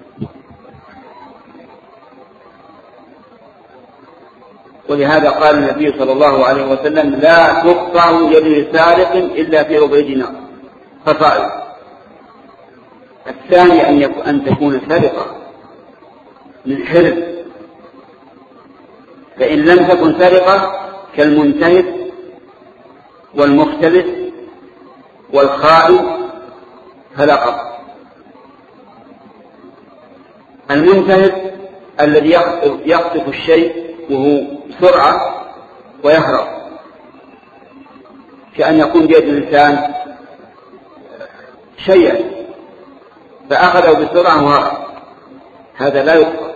ولهذا قال النبي صلى الله عليه وسلم لا تقطع يد سارق إلا في ربع دينار فصائب. الثاني أن, أن تكون سرقة من حرب، فإن لم تكن سرقة كالمنتهب والمختلس والخائن فلا قطع. المنتهب الذي يقطف الشيء وهو بسرعة ويهرب، كأن يكون بيد الإنسان شيئا فأخذه بسرعة وهرب، هذا لا يقطع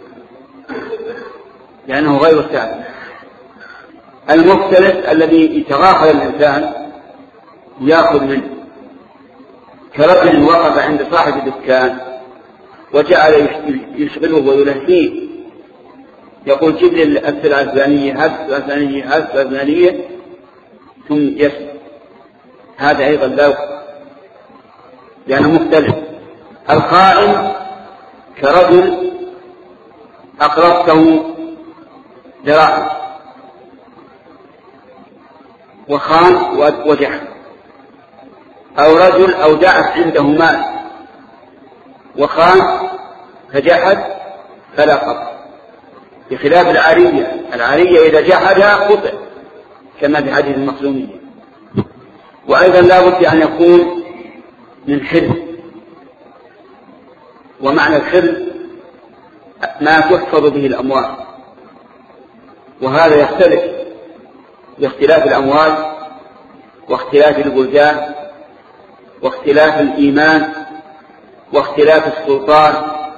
لأنه غير سالم. المختلس الذي يتغافل الإنسان يأخذ منه، كرجل وقف عند صاحب الدكان وجعل يشغله ويلهيه، يقول جيب لي السلعة الفلانية، هذه السلعة الفلانية، هذه السلعة الفلانية، ثم يسلم، هذا أيضا لا يقطع لأنه مختلف. الخائن كرجل أقرضته دراهم وخان وجحد، أو رجل أودعت عنده مال وخان فجحد فلا قطع، بخلاف العارية. العارية إذا جحدها قطع كما في حديث المخزومية. وأيضا لا بد أن يكون من حرز، ومعنى الحرز ما تحفظ به الأموال، وهذا يختلف باختلاف الأموال واختلاف البلدان واختلاف الإيمان واختلاف السلطان.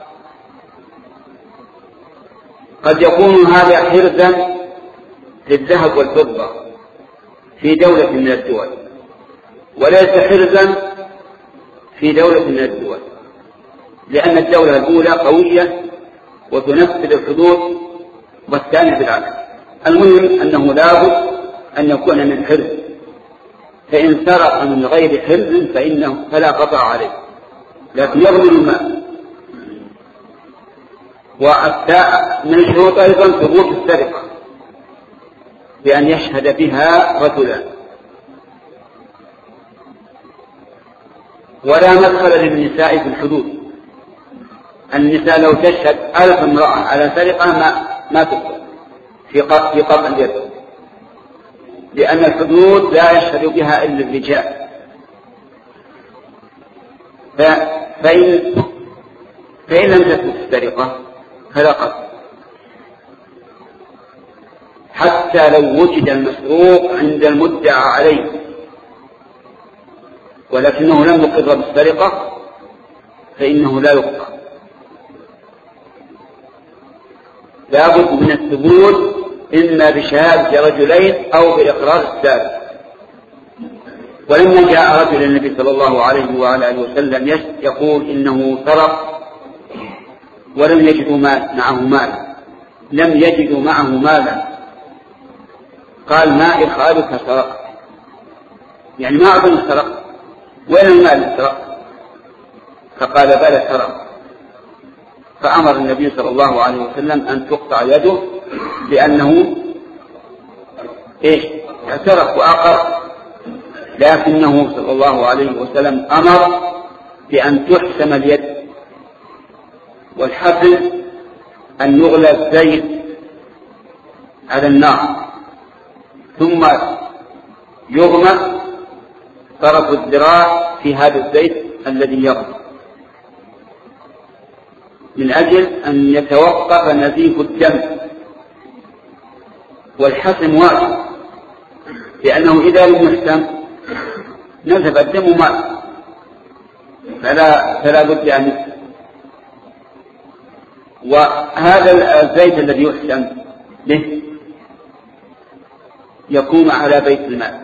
قد يكون هذا حرزا للذهب والفضة في دولة من الدول، وليس حرزا في دولة من الدول، لأن الدولة الأولى قوية وتنفذ الحدود والثانية بالعكس. المهم أنه لابد أن يكون من حرز، فإن سرق من غير حرز فإنه فلا قطع عليه، لكن يغني المال. ومن الشروط أيضا ثبوت السرقة بأن يشهد بها رجلان، ولا مدخل للنساء في الحدود. النساء لو تشهد ألف امرأة على سرقة ما ما تقبل في قطع اليد، لأن الحدود لا يشهد بها إلا الرجال. فإن فإن لم تثبت السرقة فلا قطع، حتى لو وجد المسروق عند المدعى عليه ولكنه لم يقر بالسرقة فإنه لا يقطع. لا بد من الثبوت إما بشهادة رجلين أو بإقرار السابق. ولما جاء رجل النبي صلى الله عليه وعلى آله وسلم يقول إنه سرق ولم يجدوا مال معه مالا لم يجدوا معه مالا قال ما إخالك سرق، يعني ما أظن سرق، وين المال سرق؟ فقال بلى سرق. فأمر النبي صلى الله عليه وسلم أن تقطع يده لأنه إيش اعترف وأقر، لكنه صلى الله عليه وسلم أمر بأن تحسم اليد، والحسم أن يغلى الزيت على النار ثم يغمى طرف الذراع في هذا الزيت الذي يغلى، من أجل أن يتوقف نزيف الدم. والحسم واجب، لأنه إذا لم يحسم نزف الدم ماء، فلا, فلا بد أن يحسم. وهذا الزيت الذي يحسم به يكون على بيت المال،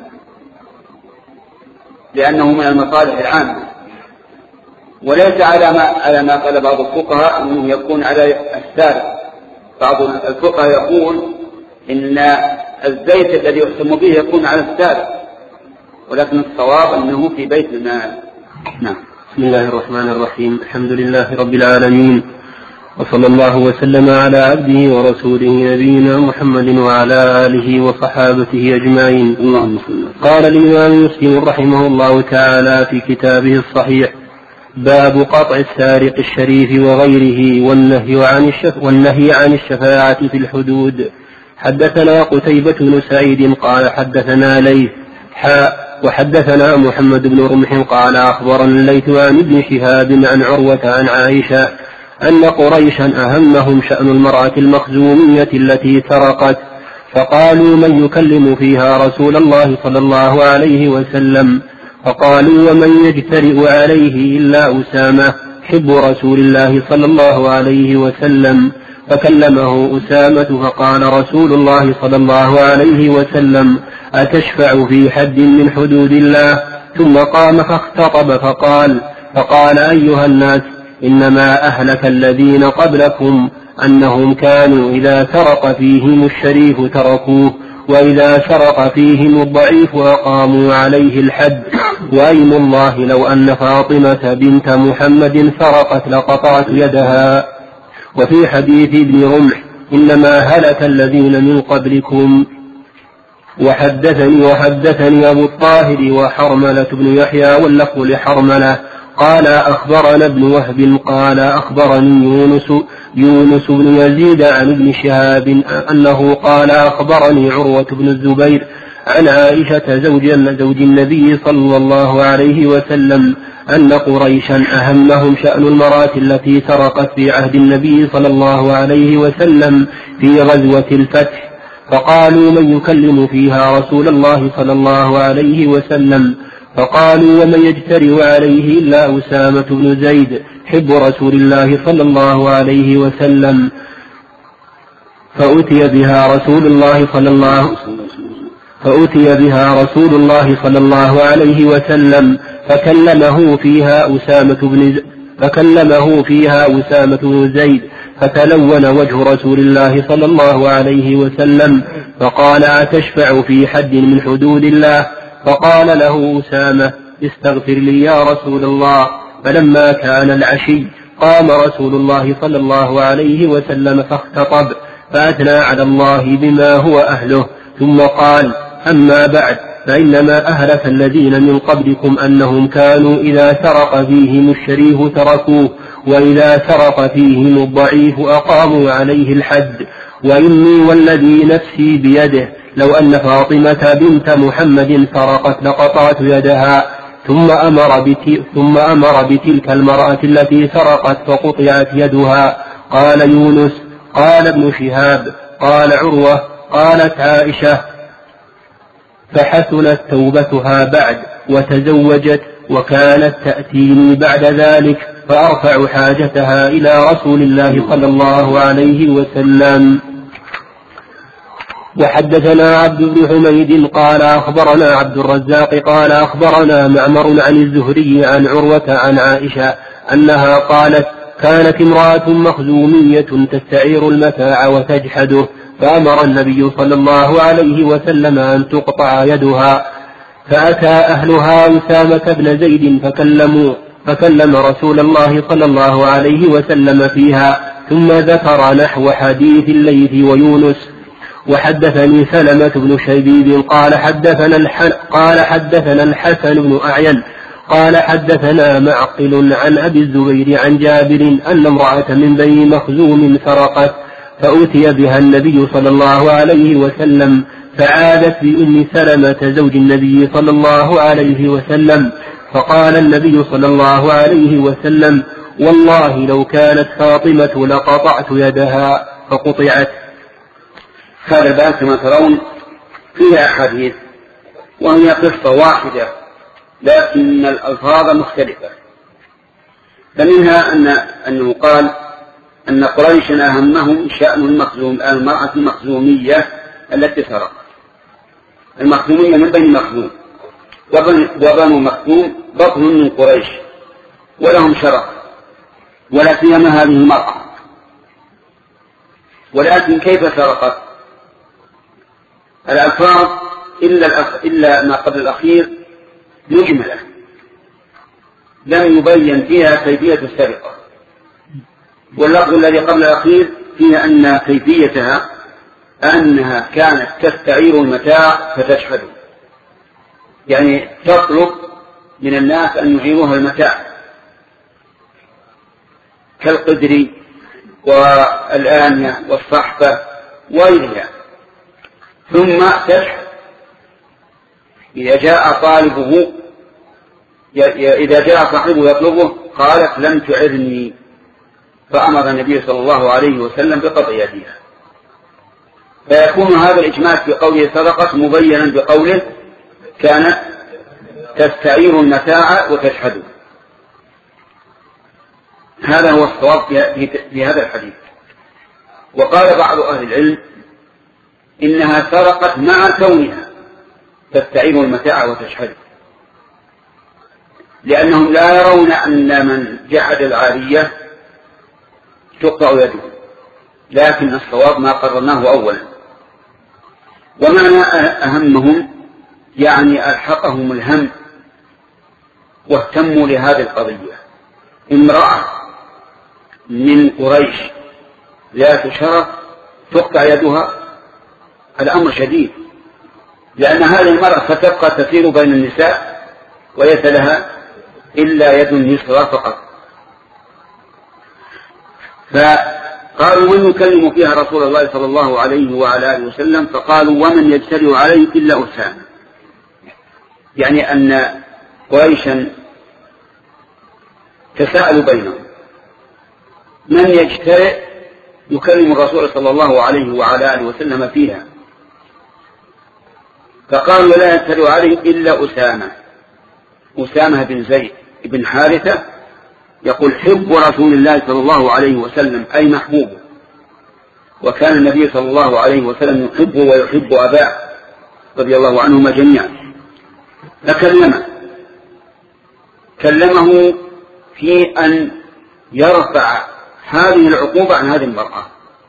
لأنه من المصالح العامة، وليس على ما, على ما قال بعض الفقهاء أنه يكون على السارق. بعض الفقهاء يقول إن الزيت الذي يحسم به يكون على السارق، ولكن الصواب أنه في بيت المال. نعم. بسم الله الرحمن الرحيم. الحمد لله رب العالمين، وصلى الله وسلم على عبده ورسوله نبينا محمد وعلى آله وصحابته أجمعين. قال الإمام مسلم رحمه الله تعالى في كتابه الصحيح: باب قطع السارق الشريف وغيره والنهي عن الشف والنهي عن الشفاعة في الحدود. حدثنا قتيبة بن سعيد قال حدثنا ليث حاء وحدثنا محمد بن رمح قال أخبرنا الليث عن ابن شهاب عن عروة عن عائشة أن قريشا أهمهم شأن المرأة المخزومية التي سرقت، فقالوا من يكلم فيها رسول الله صلى الله عليه وسلم؟ فقالوا ومن يجترئ عليه إلا أسامة حب رسول الله صلى الله عليه وسلم. فكلمه أسامة فقال رسول الله صلى الله عليه وسلم: أتشفع في حد من حدود الله؟ ثم قام فاختطب فقال فقال أيها الناس، إنما أهلك الذين قبلكم أنهم كانوا إذا سرق فيهم الشريف تركوه، وإذا سرق فيهم الضعيف أقاموا عليه الحد، وأيم الله لو أن فاطمة بنت محمد سرقت لقطعت يدها. وفي حديث ابن رمح إنما هلك الذين من قبلكم. وحدثني وحدثني أبو الطاهر وحرملة بن يحيى واللفظ لحرملة قال أخبرنا ابن وهب قال أخبرني يونس يونس بن يزيد عن ابن شهاب أنه قال أخبرني عروة بن الزبير عن عائشة زوج زوج النبي صلى الله عليه وسلم أن قريشا أهمهم شأن المرأة التي سرقت في عهد النبي صلى الله عليه وسلم في غزوة الفتح، فقالوا من يكلم فيها رسول الله صلى الله عليه وسلم؟ فقالوا ومن يجترئ عليه إلا أسامة بن زيد حب رسول الله صلى الله عليه وسلم. فأتي بها رسول الله صلى الله فأتي بها رسول الله صلى الله عليه وسلم فكلمه فيها أسامة بن فكلمه فيها أسامة بن زيد فتلون وجه رسول الله صلى الله عليه وسلم فقال أتشفع في حد من حدود الله؟ فقال له أسامة استغفر لي يا رسول الله. فلما كان العشي قام رسول الله صلى الله عليه وسلم فاختطب فأثنى على الله بما هو أهله، ثم قال أما بعد فإنما أهلك الذين من قبلكم أنهم كانوا إذا سرق فيهم الشريف تركوه وإذا سرق فيهم الضعيف أقاموا عليه الحد. وإني والذي نفسي بيده لو أن فاطمة بنت محمد سرقت لقطعت يدها. ثم أمر, بت... ثم أمر بتلك المرأة التي سرقت فقطعت يدها. قال يونس قال ابن شهاب قال عروة قالت عائشة فحسنت توبتها بعد وتزوجت وكانت تأتيني بعد ذلك فأرفع حاجتها إلى رسول الله صلى الله عليه وسلم. وحدثنا عبد بن حميد قال أخبرنا عبد الرزاق قال أخبرنا معمر عن الزهري عن عروة عن عائشة أنها قالت كانت امرأة مخزومية تستعير المتاع وتجحده، فأمر النبي صلى الله عليه وسلم أن تقطع يدها، فأتى أهلها أسامة بن زيد فكلموا فكلم رسول الله صلى الله عليه وسلم فيها، ثم ذكر نحو حديث الليث ويونس. وحدثني سلمة بن شبيب قال حدثنا الح... قال حدثنا الحسن بن أعين قال حدثنا معقل عن أبي الزبير عن جابر أن امرأة من بني مخزوم سرقت فأتي بها النبي صلى الله عليه وسلم فعادت بأم سلمة زوج النبي صلى الله عليه وسلم، فقال النبي صلى الله عليه وسلم والله لو كانت فاطمة لقطعت يدها فقطعت. هذا الباب كما ترون فيها أحاديث وهي قصة واحدة لكن الألفاظ مختلفة. فمنها أن أنه قال أن قريشا أهمهم شأن المخزوم المرأة المخزومية التي سرقت. المخزومية من بني مخزوم وبنو مخزوم بطن من قريش ولهم شرف ولا سيما هذه المرأة. ولكن كيف سرقت؟ الألفاظ إلا, الأخ... إلا ما قبل الأخير مجملة لم يبين فيها كيفية السرقة، واللفظ الذي قبل الأخير فيها أن كيفيتها أنها كانت تستعير المتاع فتشهده، يعني تطلب من الناس أن يعيروها المتاع كالقدر والآنية والصحفة وغيرها، ثم تشهد إذا جاء طالبه إذا جاء صاحبه يطلبه قالت لم تعرني، فأمر النبي صلى الله عليه وسلم بقطع يدها. فيكون هذا الإجمال في قوله سرقت مبينا بقوله كانت تستعير المتاع وتشهده. هذا هو الصواب في هذا الحديث. وقال بعض أهل العلم إنها سرقت مع كونها تستعير المتاع وتشهده، لأنهم لا يرون أن من جحد العارية تقطع يده، لكن الصواب ما قررناه أولا. ومعنى أهمهم يعني ألحقهم الهم واهتموا لهذه القضية. امرأة من قريش ذات شرف تقطع يدها، الأمر شديد، لأن هذه المرأة ستبقى تسير بين النساء وليس لها إلا يد يسرى فقط. فقالوا من يكلم فيها رسول الله صلى الله عليه وعلى آله وسلم؟ فقالوا ومن يجترئ عليه إلا أسامة، يعني أن قريشا تساءلوا بينهم من يجترئ يكلم الرسول صلى الله عليه وعلى آله وسلم فيها، فقالوا لا يجترئ عليه إلا أسامة. أسامة بن زيد بن حارثة يقول حب رسول الله صلى الله عليه وسلم أي محبوبه، وكان النبي صلى الله عليه وسلم يحبه ويحب أباه رضي الله عنهما جميعا. فكلمه كلمه في أن يرفع هذه العقوبة عن هذه المرأة،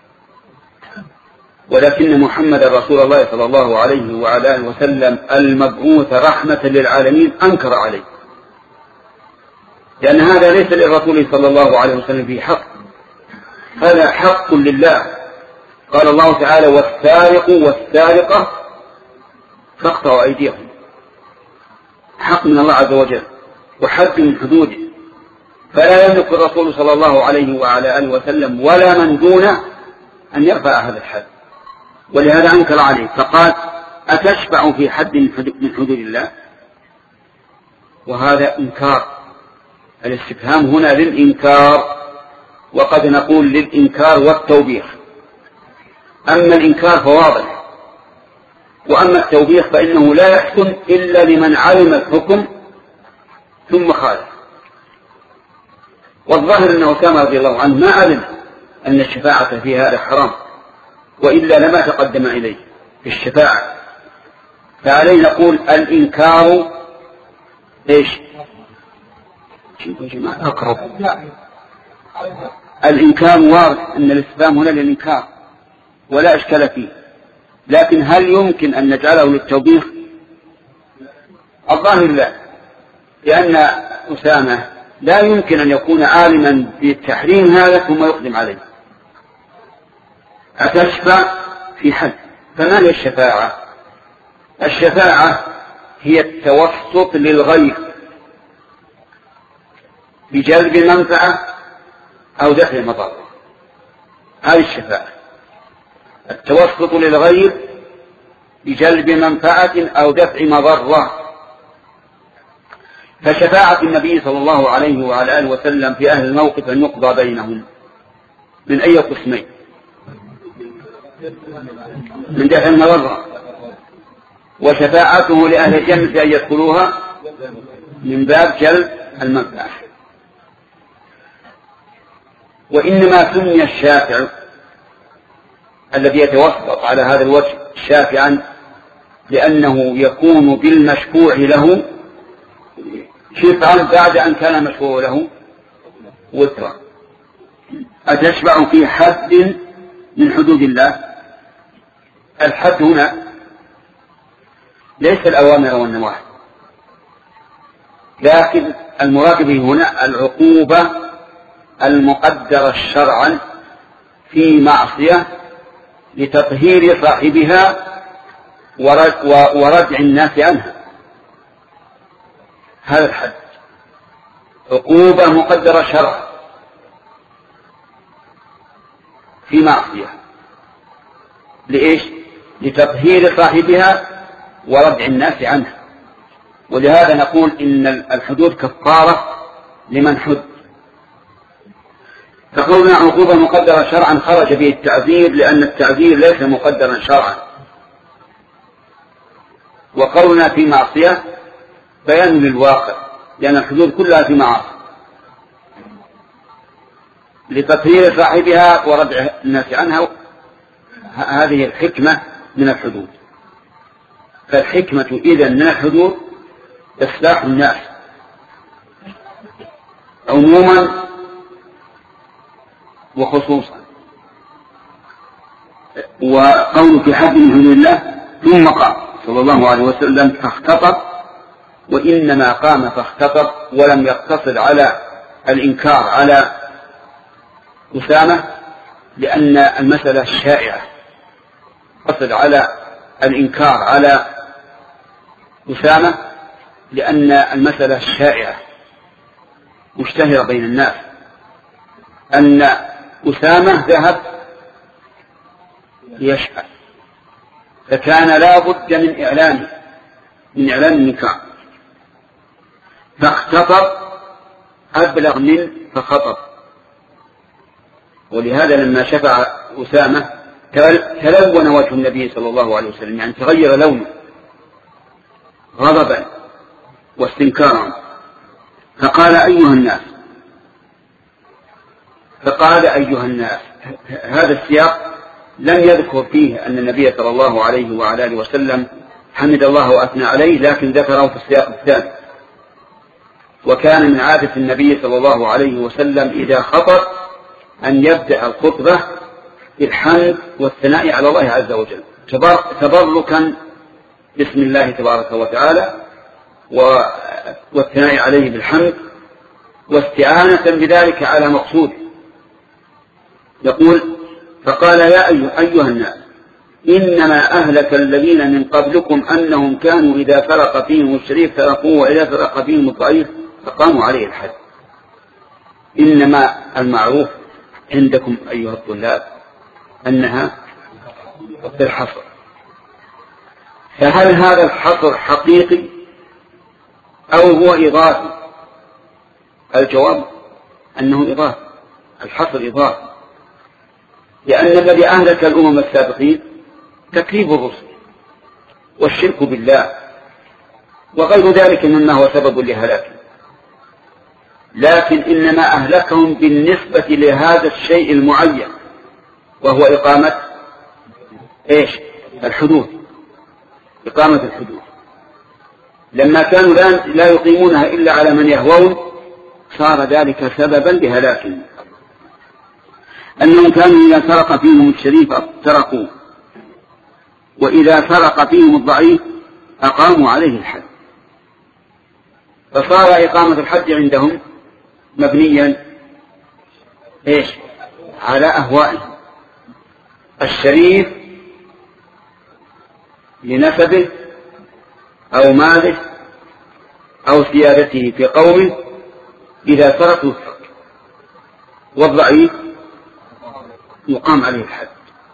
ولكن محمد رسول الله صلى الله عليه وعلى آله وسلم المبعوث رحمة للعالمين أنكر عليه، لأن هذا ليس للرسول صلى الله عليه وسلم فيه حق، هذا حق لله. قال الله تعالى والسارق والسارقة فاقطعوا أيديهم، حق من الله عز وجل وحد من حدوده، فلا يملك الرسول صلى الله عليه وعلى آله وسلم ولا من دونه أن يرفع هذا الحد، ولهذا أنكر عليه فقال أتشفع في حد من حدود الله؟ وهذا إنكار، الاستفهام هنا للإنكار، وقد نقول للإنكار والتوبيخ. أما الإنكار فواضح، وأما التوبيخ فإنه لا يحكم إلا لمن علم الحكم ثم خالف. والظاهر أن أسامة رضي الله عنه ما علم أن الشفاعة في هذا حرام، وإلا لما تقدم إليه في الشفاعة. فعليه نقول الإنكار إيش؟ أقرب. الإنكار وارد، أن الاستفهام هنا للإنكار ولا إشكال فيه، لكن هل يمكن أن نجعله للتوبيخ؟ الظاهر لا، لأن أسامة لا يمكن أن يكون عالما بالتحريم هذا ثم يقدم عليه. أتشفع في حد، فما هي الشفاعة؟ الشفاعة هي التوسط للغير بجلب منفعة أو دفع مضرة، هذه الشفاعة، التوسط للغير بجلب منفعة أو دفع مضرة. فشفاعة النبي صلى الله عليه وعلى آله وسلم في أهل الموقف أن يقضى بينهم من أي قسمين؟ من دفع المضرة. وشفاعته لأهل الجنة أن يدخلوها من باب جلب المنفعة. وإنما سمي الشافع الذي يتوسط على هذا الوجه شافعا لأنه يكون بالمشفوع له شفعا بعد أن كان مشفوع له وترا. أتشفع في حد من حدود الله؟ الحد هنا ليس الأوامر والنواهي، لكن المراد به هنا العقوبة المقدرة شرعا في معصية لتطهير صاحبها وردع الناس عنها. هذا الحد عقوبة مقدرة شرعا في معصية، لإيش؟ لتطهير صاحبها وردع الناس عنها. ولهذا نقول إن الحدود كفارة لمن حد. فقولنا عقوبة مقدرة شرعا خرج به التعذير، لأن التعذير ليس مقدرا شرعا. وقولنا في معصية بيان للواقع، لأن الحدود كلها في معاصي لتطهير صاحبها وردع الناس عنها. هذه الحكمة من الحدود. فالحكمة إذن من الحدود إصلاح الناس عموما وخصوصا. وقول في حد من حدود الله ثم قال صلى الله عليه وسلم فاختطف وإنما قام فاختطب ولم يقتصر على الإنكار على أسامة لأن المسألة شائعة، يقتصر على الإنكار على أسامة لأن المسألة شائعة مشتهرة بين الناس أن أسامة ذهب ليشهد، فكان لا بد من إعلان من إعلان النكاح، فاختطب أبلغ من فخطب. ولهذا لما شفع أسامة تلون وجه النبي صلى الله عليه وسلم، يعني تغير لونه غضبا واستنكارا، فقال أيها الناس فقال أيها الناس هذا السياق لم يذكر فيه أن النبي صلى الله عليه وعلى آله وسلم حمد الله وأثنى عليه، لكن ذكره في السياق الثاني. وكان من عادة النبي صلى الله عليه وسلم إذا خطب أن يبدأ الخطبة بالحمد والثناء على الله عز وجل، تبركا بسم الله تبارك وتعالى والثناء عليه بالحمد واستعانة بذلك على مقصود. يقول فقال يا أيها الناس إنما أهلك الذين من قبلكم أنهم كانوا إذا فرق فيهم الشريف تركوه وإذا فرق فيهم الضعيف فقاموا عليه الحد. إنما المعروف عندكم أيها الطلاب أنها الحصر، فهل هذا الحصر حقيقي أو هو إضافي؟ الجواب أنه إضافي، الحصر إضافي، لأن الذي أهلك الأمم السابقين تكذيب الرسل والشرك بالله وغير ذلك مما هو سبب لهلاكه، لكن إنما أهلكهم بالنسبة لهذا الشيء المعين وهو إقامة إيش؟ الحدود، إقامة الحدود. لما كانوا لا يقيمونها إلا على من يهوون صار ذلك سببا لهلاكهم. أنهم كانوا إذا سرق فيهم الشريف تركوه وإذا سرق فيهم الضعيف أقاموا عليه الحد، فصار إقامة الحد عندهم مبنيا إيش؟ على أهوائهم. الشريف لنسبه أو ماله أو سيادته في قومه إذا سرق يترك، والضعيف يقام عليه الحد،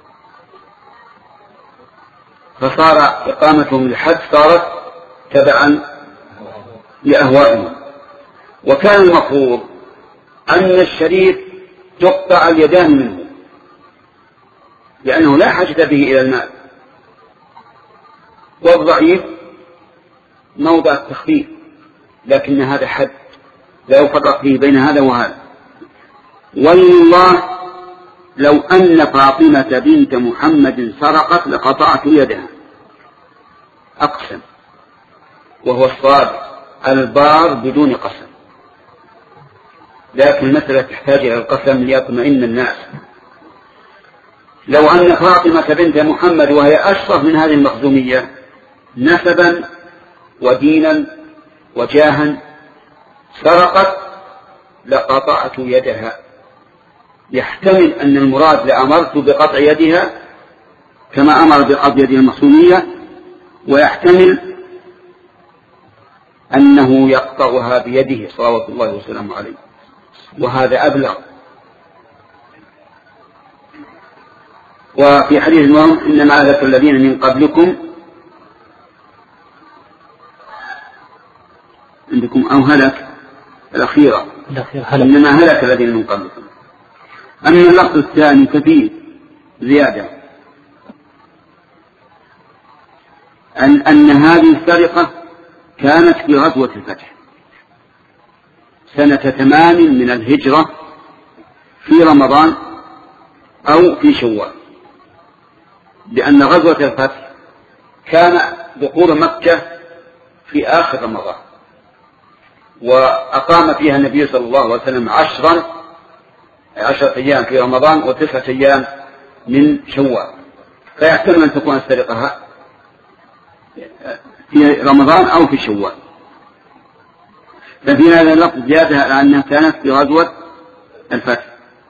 فصار إقامتهم للحد صارت تبعا لأهوائهم. وكان المفروض أن الشريف تقطع اليدان منه لأنه لا حاجة به إلى المال، والضعيف موضع التخفيف، لكن هذا حد لا يفرق فيه بين هذا وهذا. والله لو أن فاطمة بنت محمد سرقت لقطعت يدها، أقسم، وهو الصادق البار بدون قسم، لكن المسألة تحتاج إلى القسم ليطمئن الناس. لو أن فاطمة بنت محمد وهي أشرف من هذه المخزومية نسبا ودينا وجاها سرقت لقطعت يدها، يحتمل أن المراد لأمرت بقطع يدها كما أمر بقطع يد المخزومية، ويحتمل أنه يقطعها بيده صلوات الله وسلامه عليه، وهذا أبلغ. وفي حديث المهم إنما أهلك الذين من قبلكم عندكم أو هلك الأخيرة إنما هلك الذين من قبلكم. أما اللفظ الثاني ففيه زيادة أن, أن هذه السرقة كانت في غزوة الفتح سنة ثمان من الهجرة في رمضان أو في شوال، لأن غزوة الفتح كان دخول مكة في آخر رمضان، وأقام فيها النبي صلى الله عليه وسلم عشرا عشرة أيام في رمضان وتسعة أيام من شوال، فيحتمل أن تكون السرقة في رمضان أو في شوال. ففي هذا اللفظ زيادة على أنها كانت في غزوة الفتح.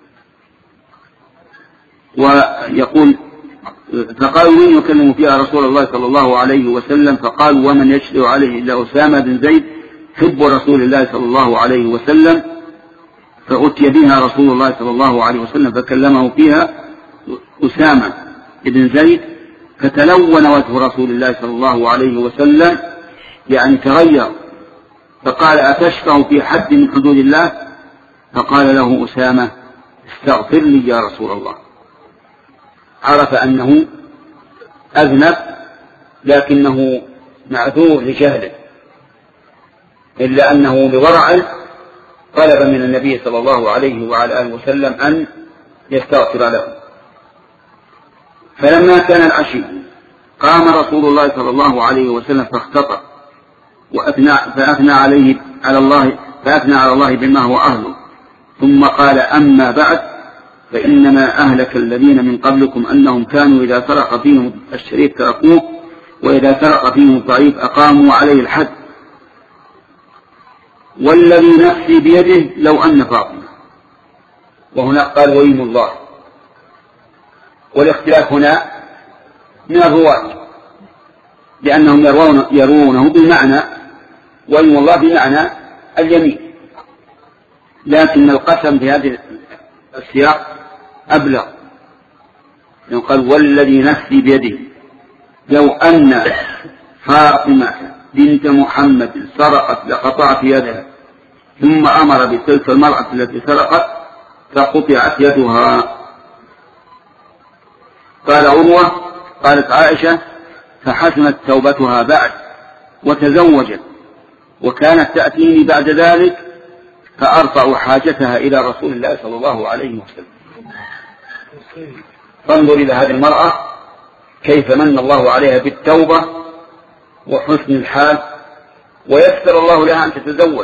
ويقول فقالوا من يكلم فيها رسول الله صلى الله عليه وسلم؟ فقالوا ومن يشهد عليه إلا أسامة بن زيد حب رسول الله صلى الله عليه وسلم. فأتي بها رسول الله صلى الله عليه وسلم فكلمه فيها أسامة بن زيد فتلون وجه رسول الله صلى الله عليه وسلم، يعني تغير، فقال أتشفع في حد من حدود الله؟ فقال له أسامة استغفر لي يا رسول الله. عرف أنه أذنب لكنه معذور لجهله، إلا أنه بورعه طلب من النبي صلى الله عليه وعلى آله وسلم أن يستغفر له. فلما كان العشي قام رسول الله صلى الله عليه وسلم فاختطى وأثنى فأثنى عليه على الله فأثنى على الله بما هو أهله، ثم قال أما بعد فإنما أهلك الذين من قبلكم أنهم كانوا إذا سرق فيهم الشريف تركوه وإذا سرق فيهم الضعيف أقاموا عليه الحد، والذي نفسي بيده لو أن فاطمة. وهنا قال ويم الله، والاختلاف هنا من الرواة لأنهم يرون يرونه بالمعنى ويم الله بمعنى اليمين، لكن القسم في هذه السياق أبلغ، يقال والذي نفسي بيده لو أن فاطمة بنت محمد سرقت لقطعت يدها، ثم أمر بتلك المرأة التي سرقت فقطعت يدها. قال عروة قالت عائشة فحسنت توبتها بعد وتزوجت، وكانت تأتيني بعد ذلك فأرفع حاجتها إلى رسول الله صلى الله عليه وسلم. فانظر إلى هذه المرأة كيف من الله عليها بالتوبة وحسن الحال، ويسر الله لها أن تتزوج،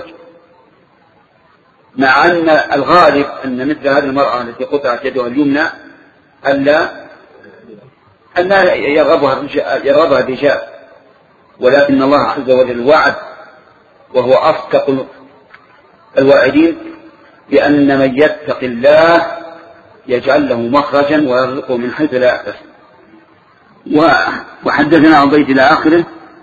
مع أن الغالب أن مثل هذه المرأة التي قطعت يدها اليمنى ألا ألا يرغبها يرغبها الرجال، ولكن الله عز وجل وعد وهو أصدق الواعدين بأن من يتق الله يجعل له مخرجا ويرزقه من حيث لا يحتسب. وحدثنا عن بيت إلى آخره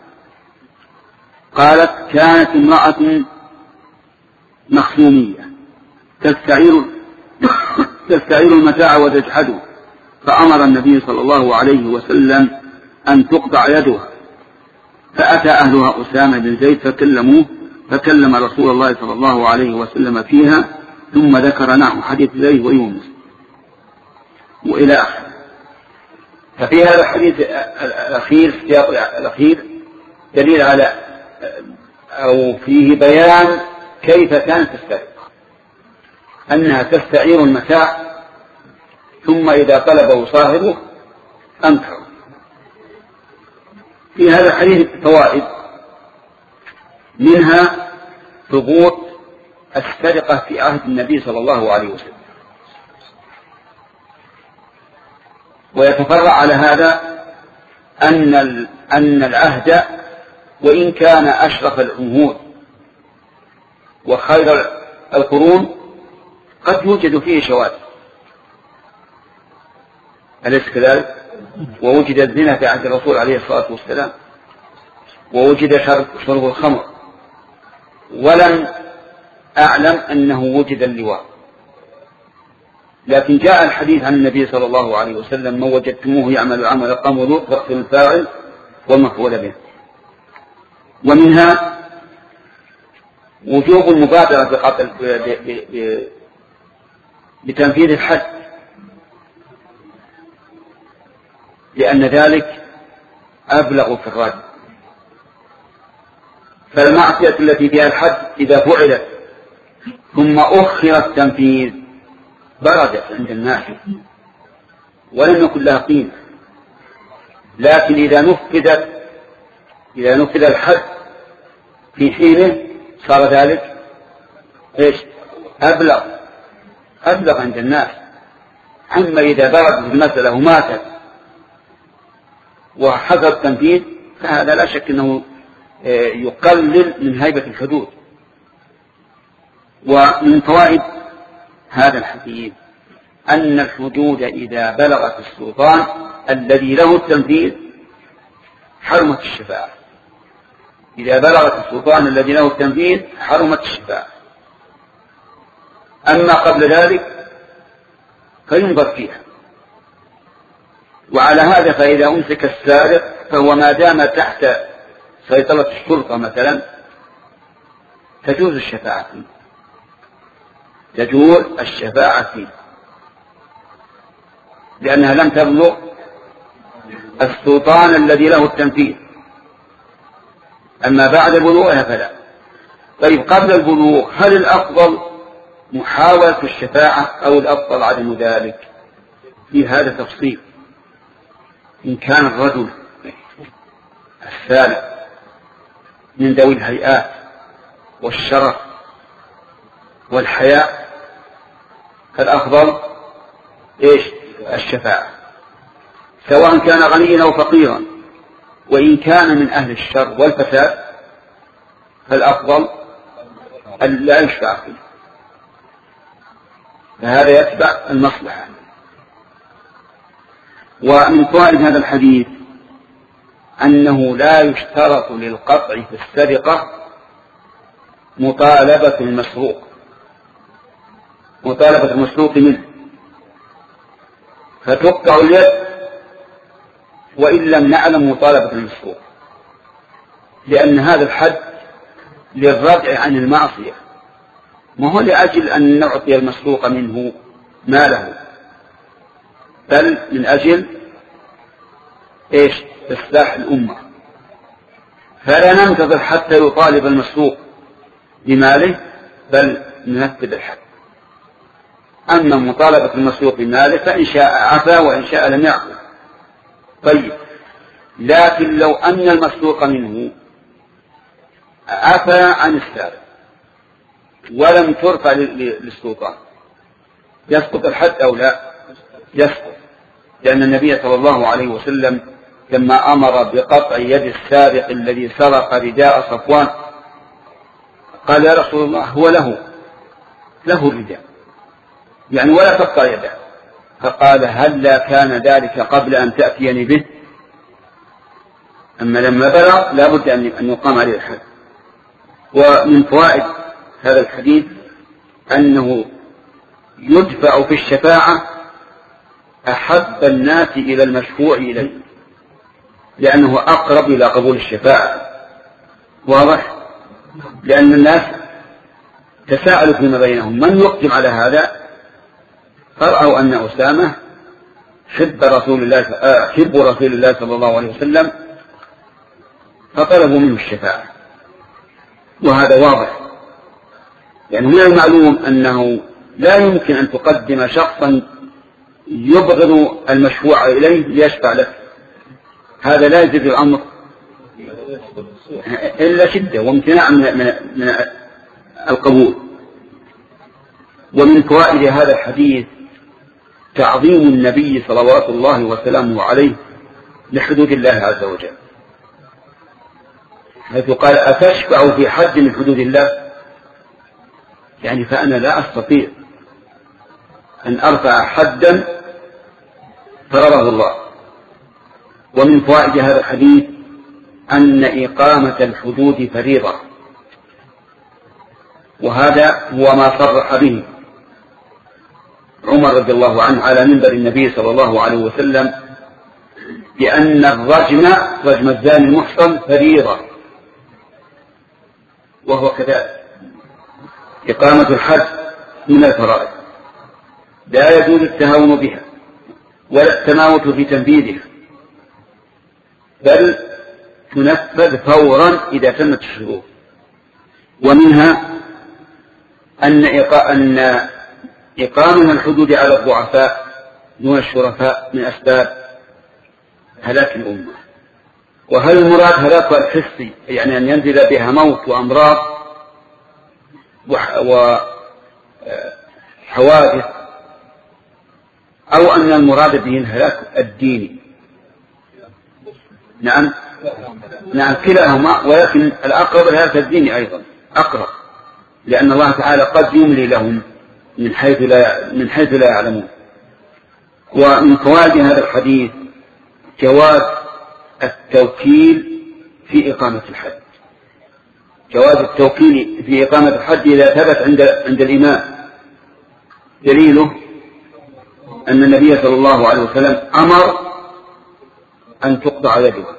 قالت كانت امرأة مخزومية تستعير تستعير المتاع وتجحده، فأمر النبي صلى الله عليه وسلم أن تقطع يدها، فأتى أهلها أسامة بن زيد فكلموه فكلم رسول الله صلى الله عليه وسلم فيها، ثم ذكر نحو حديث زيد ويونس وإلى آخره. ففي هذا الحديث الأخير السياق الأخير دليل على أو فيه بيان كيف كانت تستعير، أنها تستعير المتاع ثم إذا طلبه صاحبه أنكر. في هذا الحديث فوائد، منها ثبوت السرقة في عهد النبي صلى الله عليه وسلم، ويتفرع على هذا أن أن العهد وإن كان أشرف العهود وخير القرون قد يوجد فيه شواذ، أليس كذلك؟ ووجد الزنا في عهد الرسول عليه الصلاة والسلام، ووجد شرب الخمر، ولم أعلم أنه وجد اللواء. لكن جاء الحديث عن النبي صلى الله عليه وسلم من وجدتموه يعمل عمل قوم لوط فاقتلوا الفاعل والمفعول به. ومنها وجوب المبادرة بقتل بتنفيذ الحد، لأن ذلك أبلغ في الرد. فالمعصية التي فيها الحد إذا فعلت ثم أخر التنفيذ بردت عند الناس ولم يكن لها قيمة، لكن إذا نفذت إذا نفذ الحد في حينه صار ذلك إيش؟ أبلغ أبلغ عند الناس. أما إذا بردت المسألة وماتت وحصل التنفيذ فهذا لا شك أنه يقلل من هيبة الحدود، ومن فوائد هذا الحديث أن الحدود إذا بلغت السلطان الذي له التنفيذ حرمت الشفاعة. إذا بلغت السلطان الذي له التنفيذ حرمت الشفاعة. أما قبل ذلك فينظر فيها. وعلى هذا فإذا أمسك السارق فهو ما دام تحت سيطرة الشرطة مثلا تجوز الشفاعة فيه، تجوز الشفاعة فيه لأنها لم تبلغ السلطان الذي له التنفيذ. أما بعد بلوغها فلا. طيب قبل البلوغ هل الأفضل محاولة الشفاعة أو الأفضل عدم ذلك؟ في هذا تفصيل. إن كان الرجل السالك من ذوي الهيئات والشرف والحياء فالأفضل إيش؟ الشفاعة، سواء كان غنيا أو فقيرا. وإن كان من أهل الشر والفساد فالأفضل أن لا يشفع فيه، فهذا يتبع المصلحة. ومن فوائد هذا الحديث أنه لا يشترط للقطع في السرقة مطالبة المسروق، مطالبة المسروق منه، فتقطع اليد وإن لم نعلم مطالبة المسروق، لأن هذا الحد للردع عن المعصية، ما هو لأجل أن نعطي المسروق منه ماله، بل من أجل إيش؟ إصلاح الأمة. فلا ننتظر حتى يطالب المسروق بماله بل ننفذ الحد. أما مطالبة المسروق بماله فإن شاء عفا وإن شاء لم يعفو. طيب لكن لو أن المسروق منه عفا عن السارق ولم ترفع للسلطان يسقط الحد أو لا؟ يسقط، لأن النبي صلى الله عليه وسلم لما أمر بقطع يد السارق الذي سرق رداء صفوان قال يا رسول الله هو له له الرداء يعني ولا تقطع يده، فقال هل لا كان ذلك قبل أن تأتيني به؟ أما لما بلغ لا بد أن يقام عليه الحد. ومن فوائد هذا الحديث أنه يدفع في الشفاعة أحب الناس إلى المشفوع إليه، لأنه أقرب إلى قبول الشفاعة. واضح؟ لأن الناس تساءلوا فيما بينهم من يقدم على هذا، فرأوا أن أسامة حب رسول الله حب رسول الله صلى الله عليه وسلم فطلبوا منه الشفاعة. وهذا واضح، يعني من المعلوم أنه لا يمكن أن تقدم شخصا يبغض المشفوع إليه ليشفع لك، هذا لا يزيد الأمر إلا شدة وامتناع من, من, من القبول. ومن فوائد هذا الحديث تعظيم النبي صلوات الله وسلامه عليه لحدود الله عز وجل، حيث قال أتشفع في حد من حدود الله؟ يعني فأنا لا أستطيع أن أرفع حدا فرضه الله. ومن فوائد هذا الحديث أن إقامة الحدود فريضة، وهذا هو ما صرح به عمر رضي الله عنه على منبر النبي صلى الله عليه وسلم بأن الرجم رجم الزاني المحصن فريضة، وهو كذلك. إقامة الحد من الفرائض لا يجوز التهاون بها ولا التماوت في تنفيذها، بل تنفذ فورا إذا تمت الشروط. ومنها أن أن إقامة الحدود على الضعفاء دون الشرفاء من أسباب هلاك الأمة. وهل المراد هلاك الحسي يعني أن ينزل بها موت وأمراض وحوادث، أو أن المراد به الهلاك الديني؟ نعم نعم كلاهما، ولكن الأقرب الهلاك الديني أيضا أقرب، لأن الله تعالى قد يملي لهم من حيث لا من حيث لا يعلمون. ومن فوائد هذا الحديث جواز التوكيل في إقامة الحد، جواز التوكيل في إقامة الحد إذا ثبت عند عند الإمام. دليله أن النبي صلى الله عليه وسلم أمر أن تقطع يدها،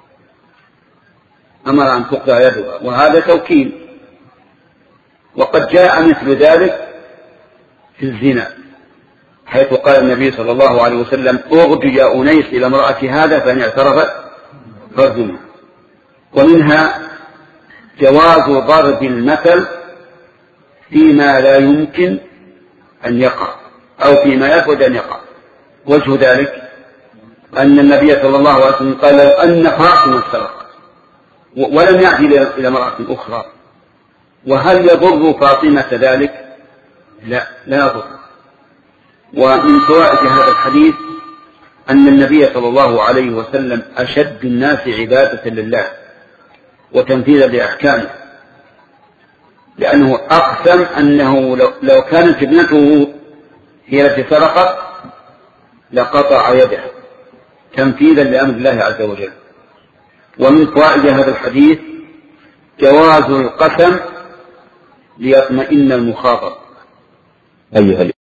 أمر أن تقطع يدها، وهذا توكيل. وقد جاء مثل ذلك في الزنا، حيث قال النبي صلى الله عليه وسلم اغد يا أنيس إلى امرأة هذا فإن اعترفت فارجمها. ومنها جواز ضرب المثل فيما لا يمكن أن يقع أو فيما يفقد أن يقع. وجه ذلك أن النبي صلى الله عليه وسلم قال لو أن فاطمة سرقت ولم يأتي إلى امرأة أخرى، وهل يضر فاطمة ذلك؟ لا، لا يضر. ومن فوائد هذا الحديث أن النبي صلى الله عليه وسلم أشد الناس عبادة لله وتنفيذا لأحكامه، لأنه أقسم أنه لو كانت ابنته هي التي سرقت لقطع يدها تنفيذا لأمر الله عز وجل. ومن فوائد هذا الحديث جواز القسم ليطمئن المخاطب. أيها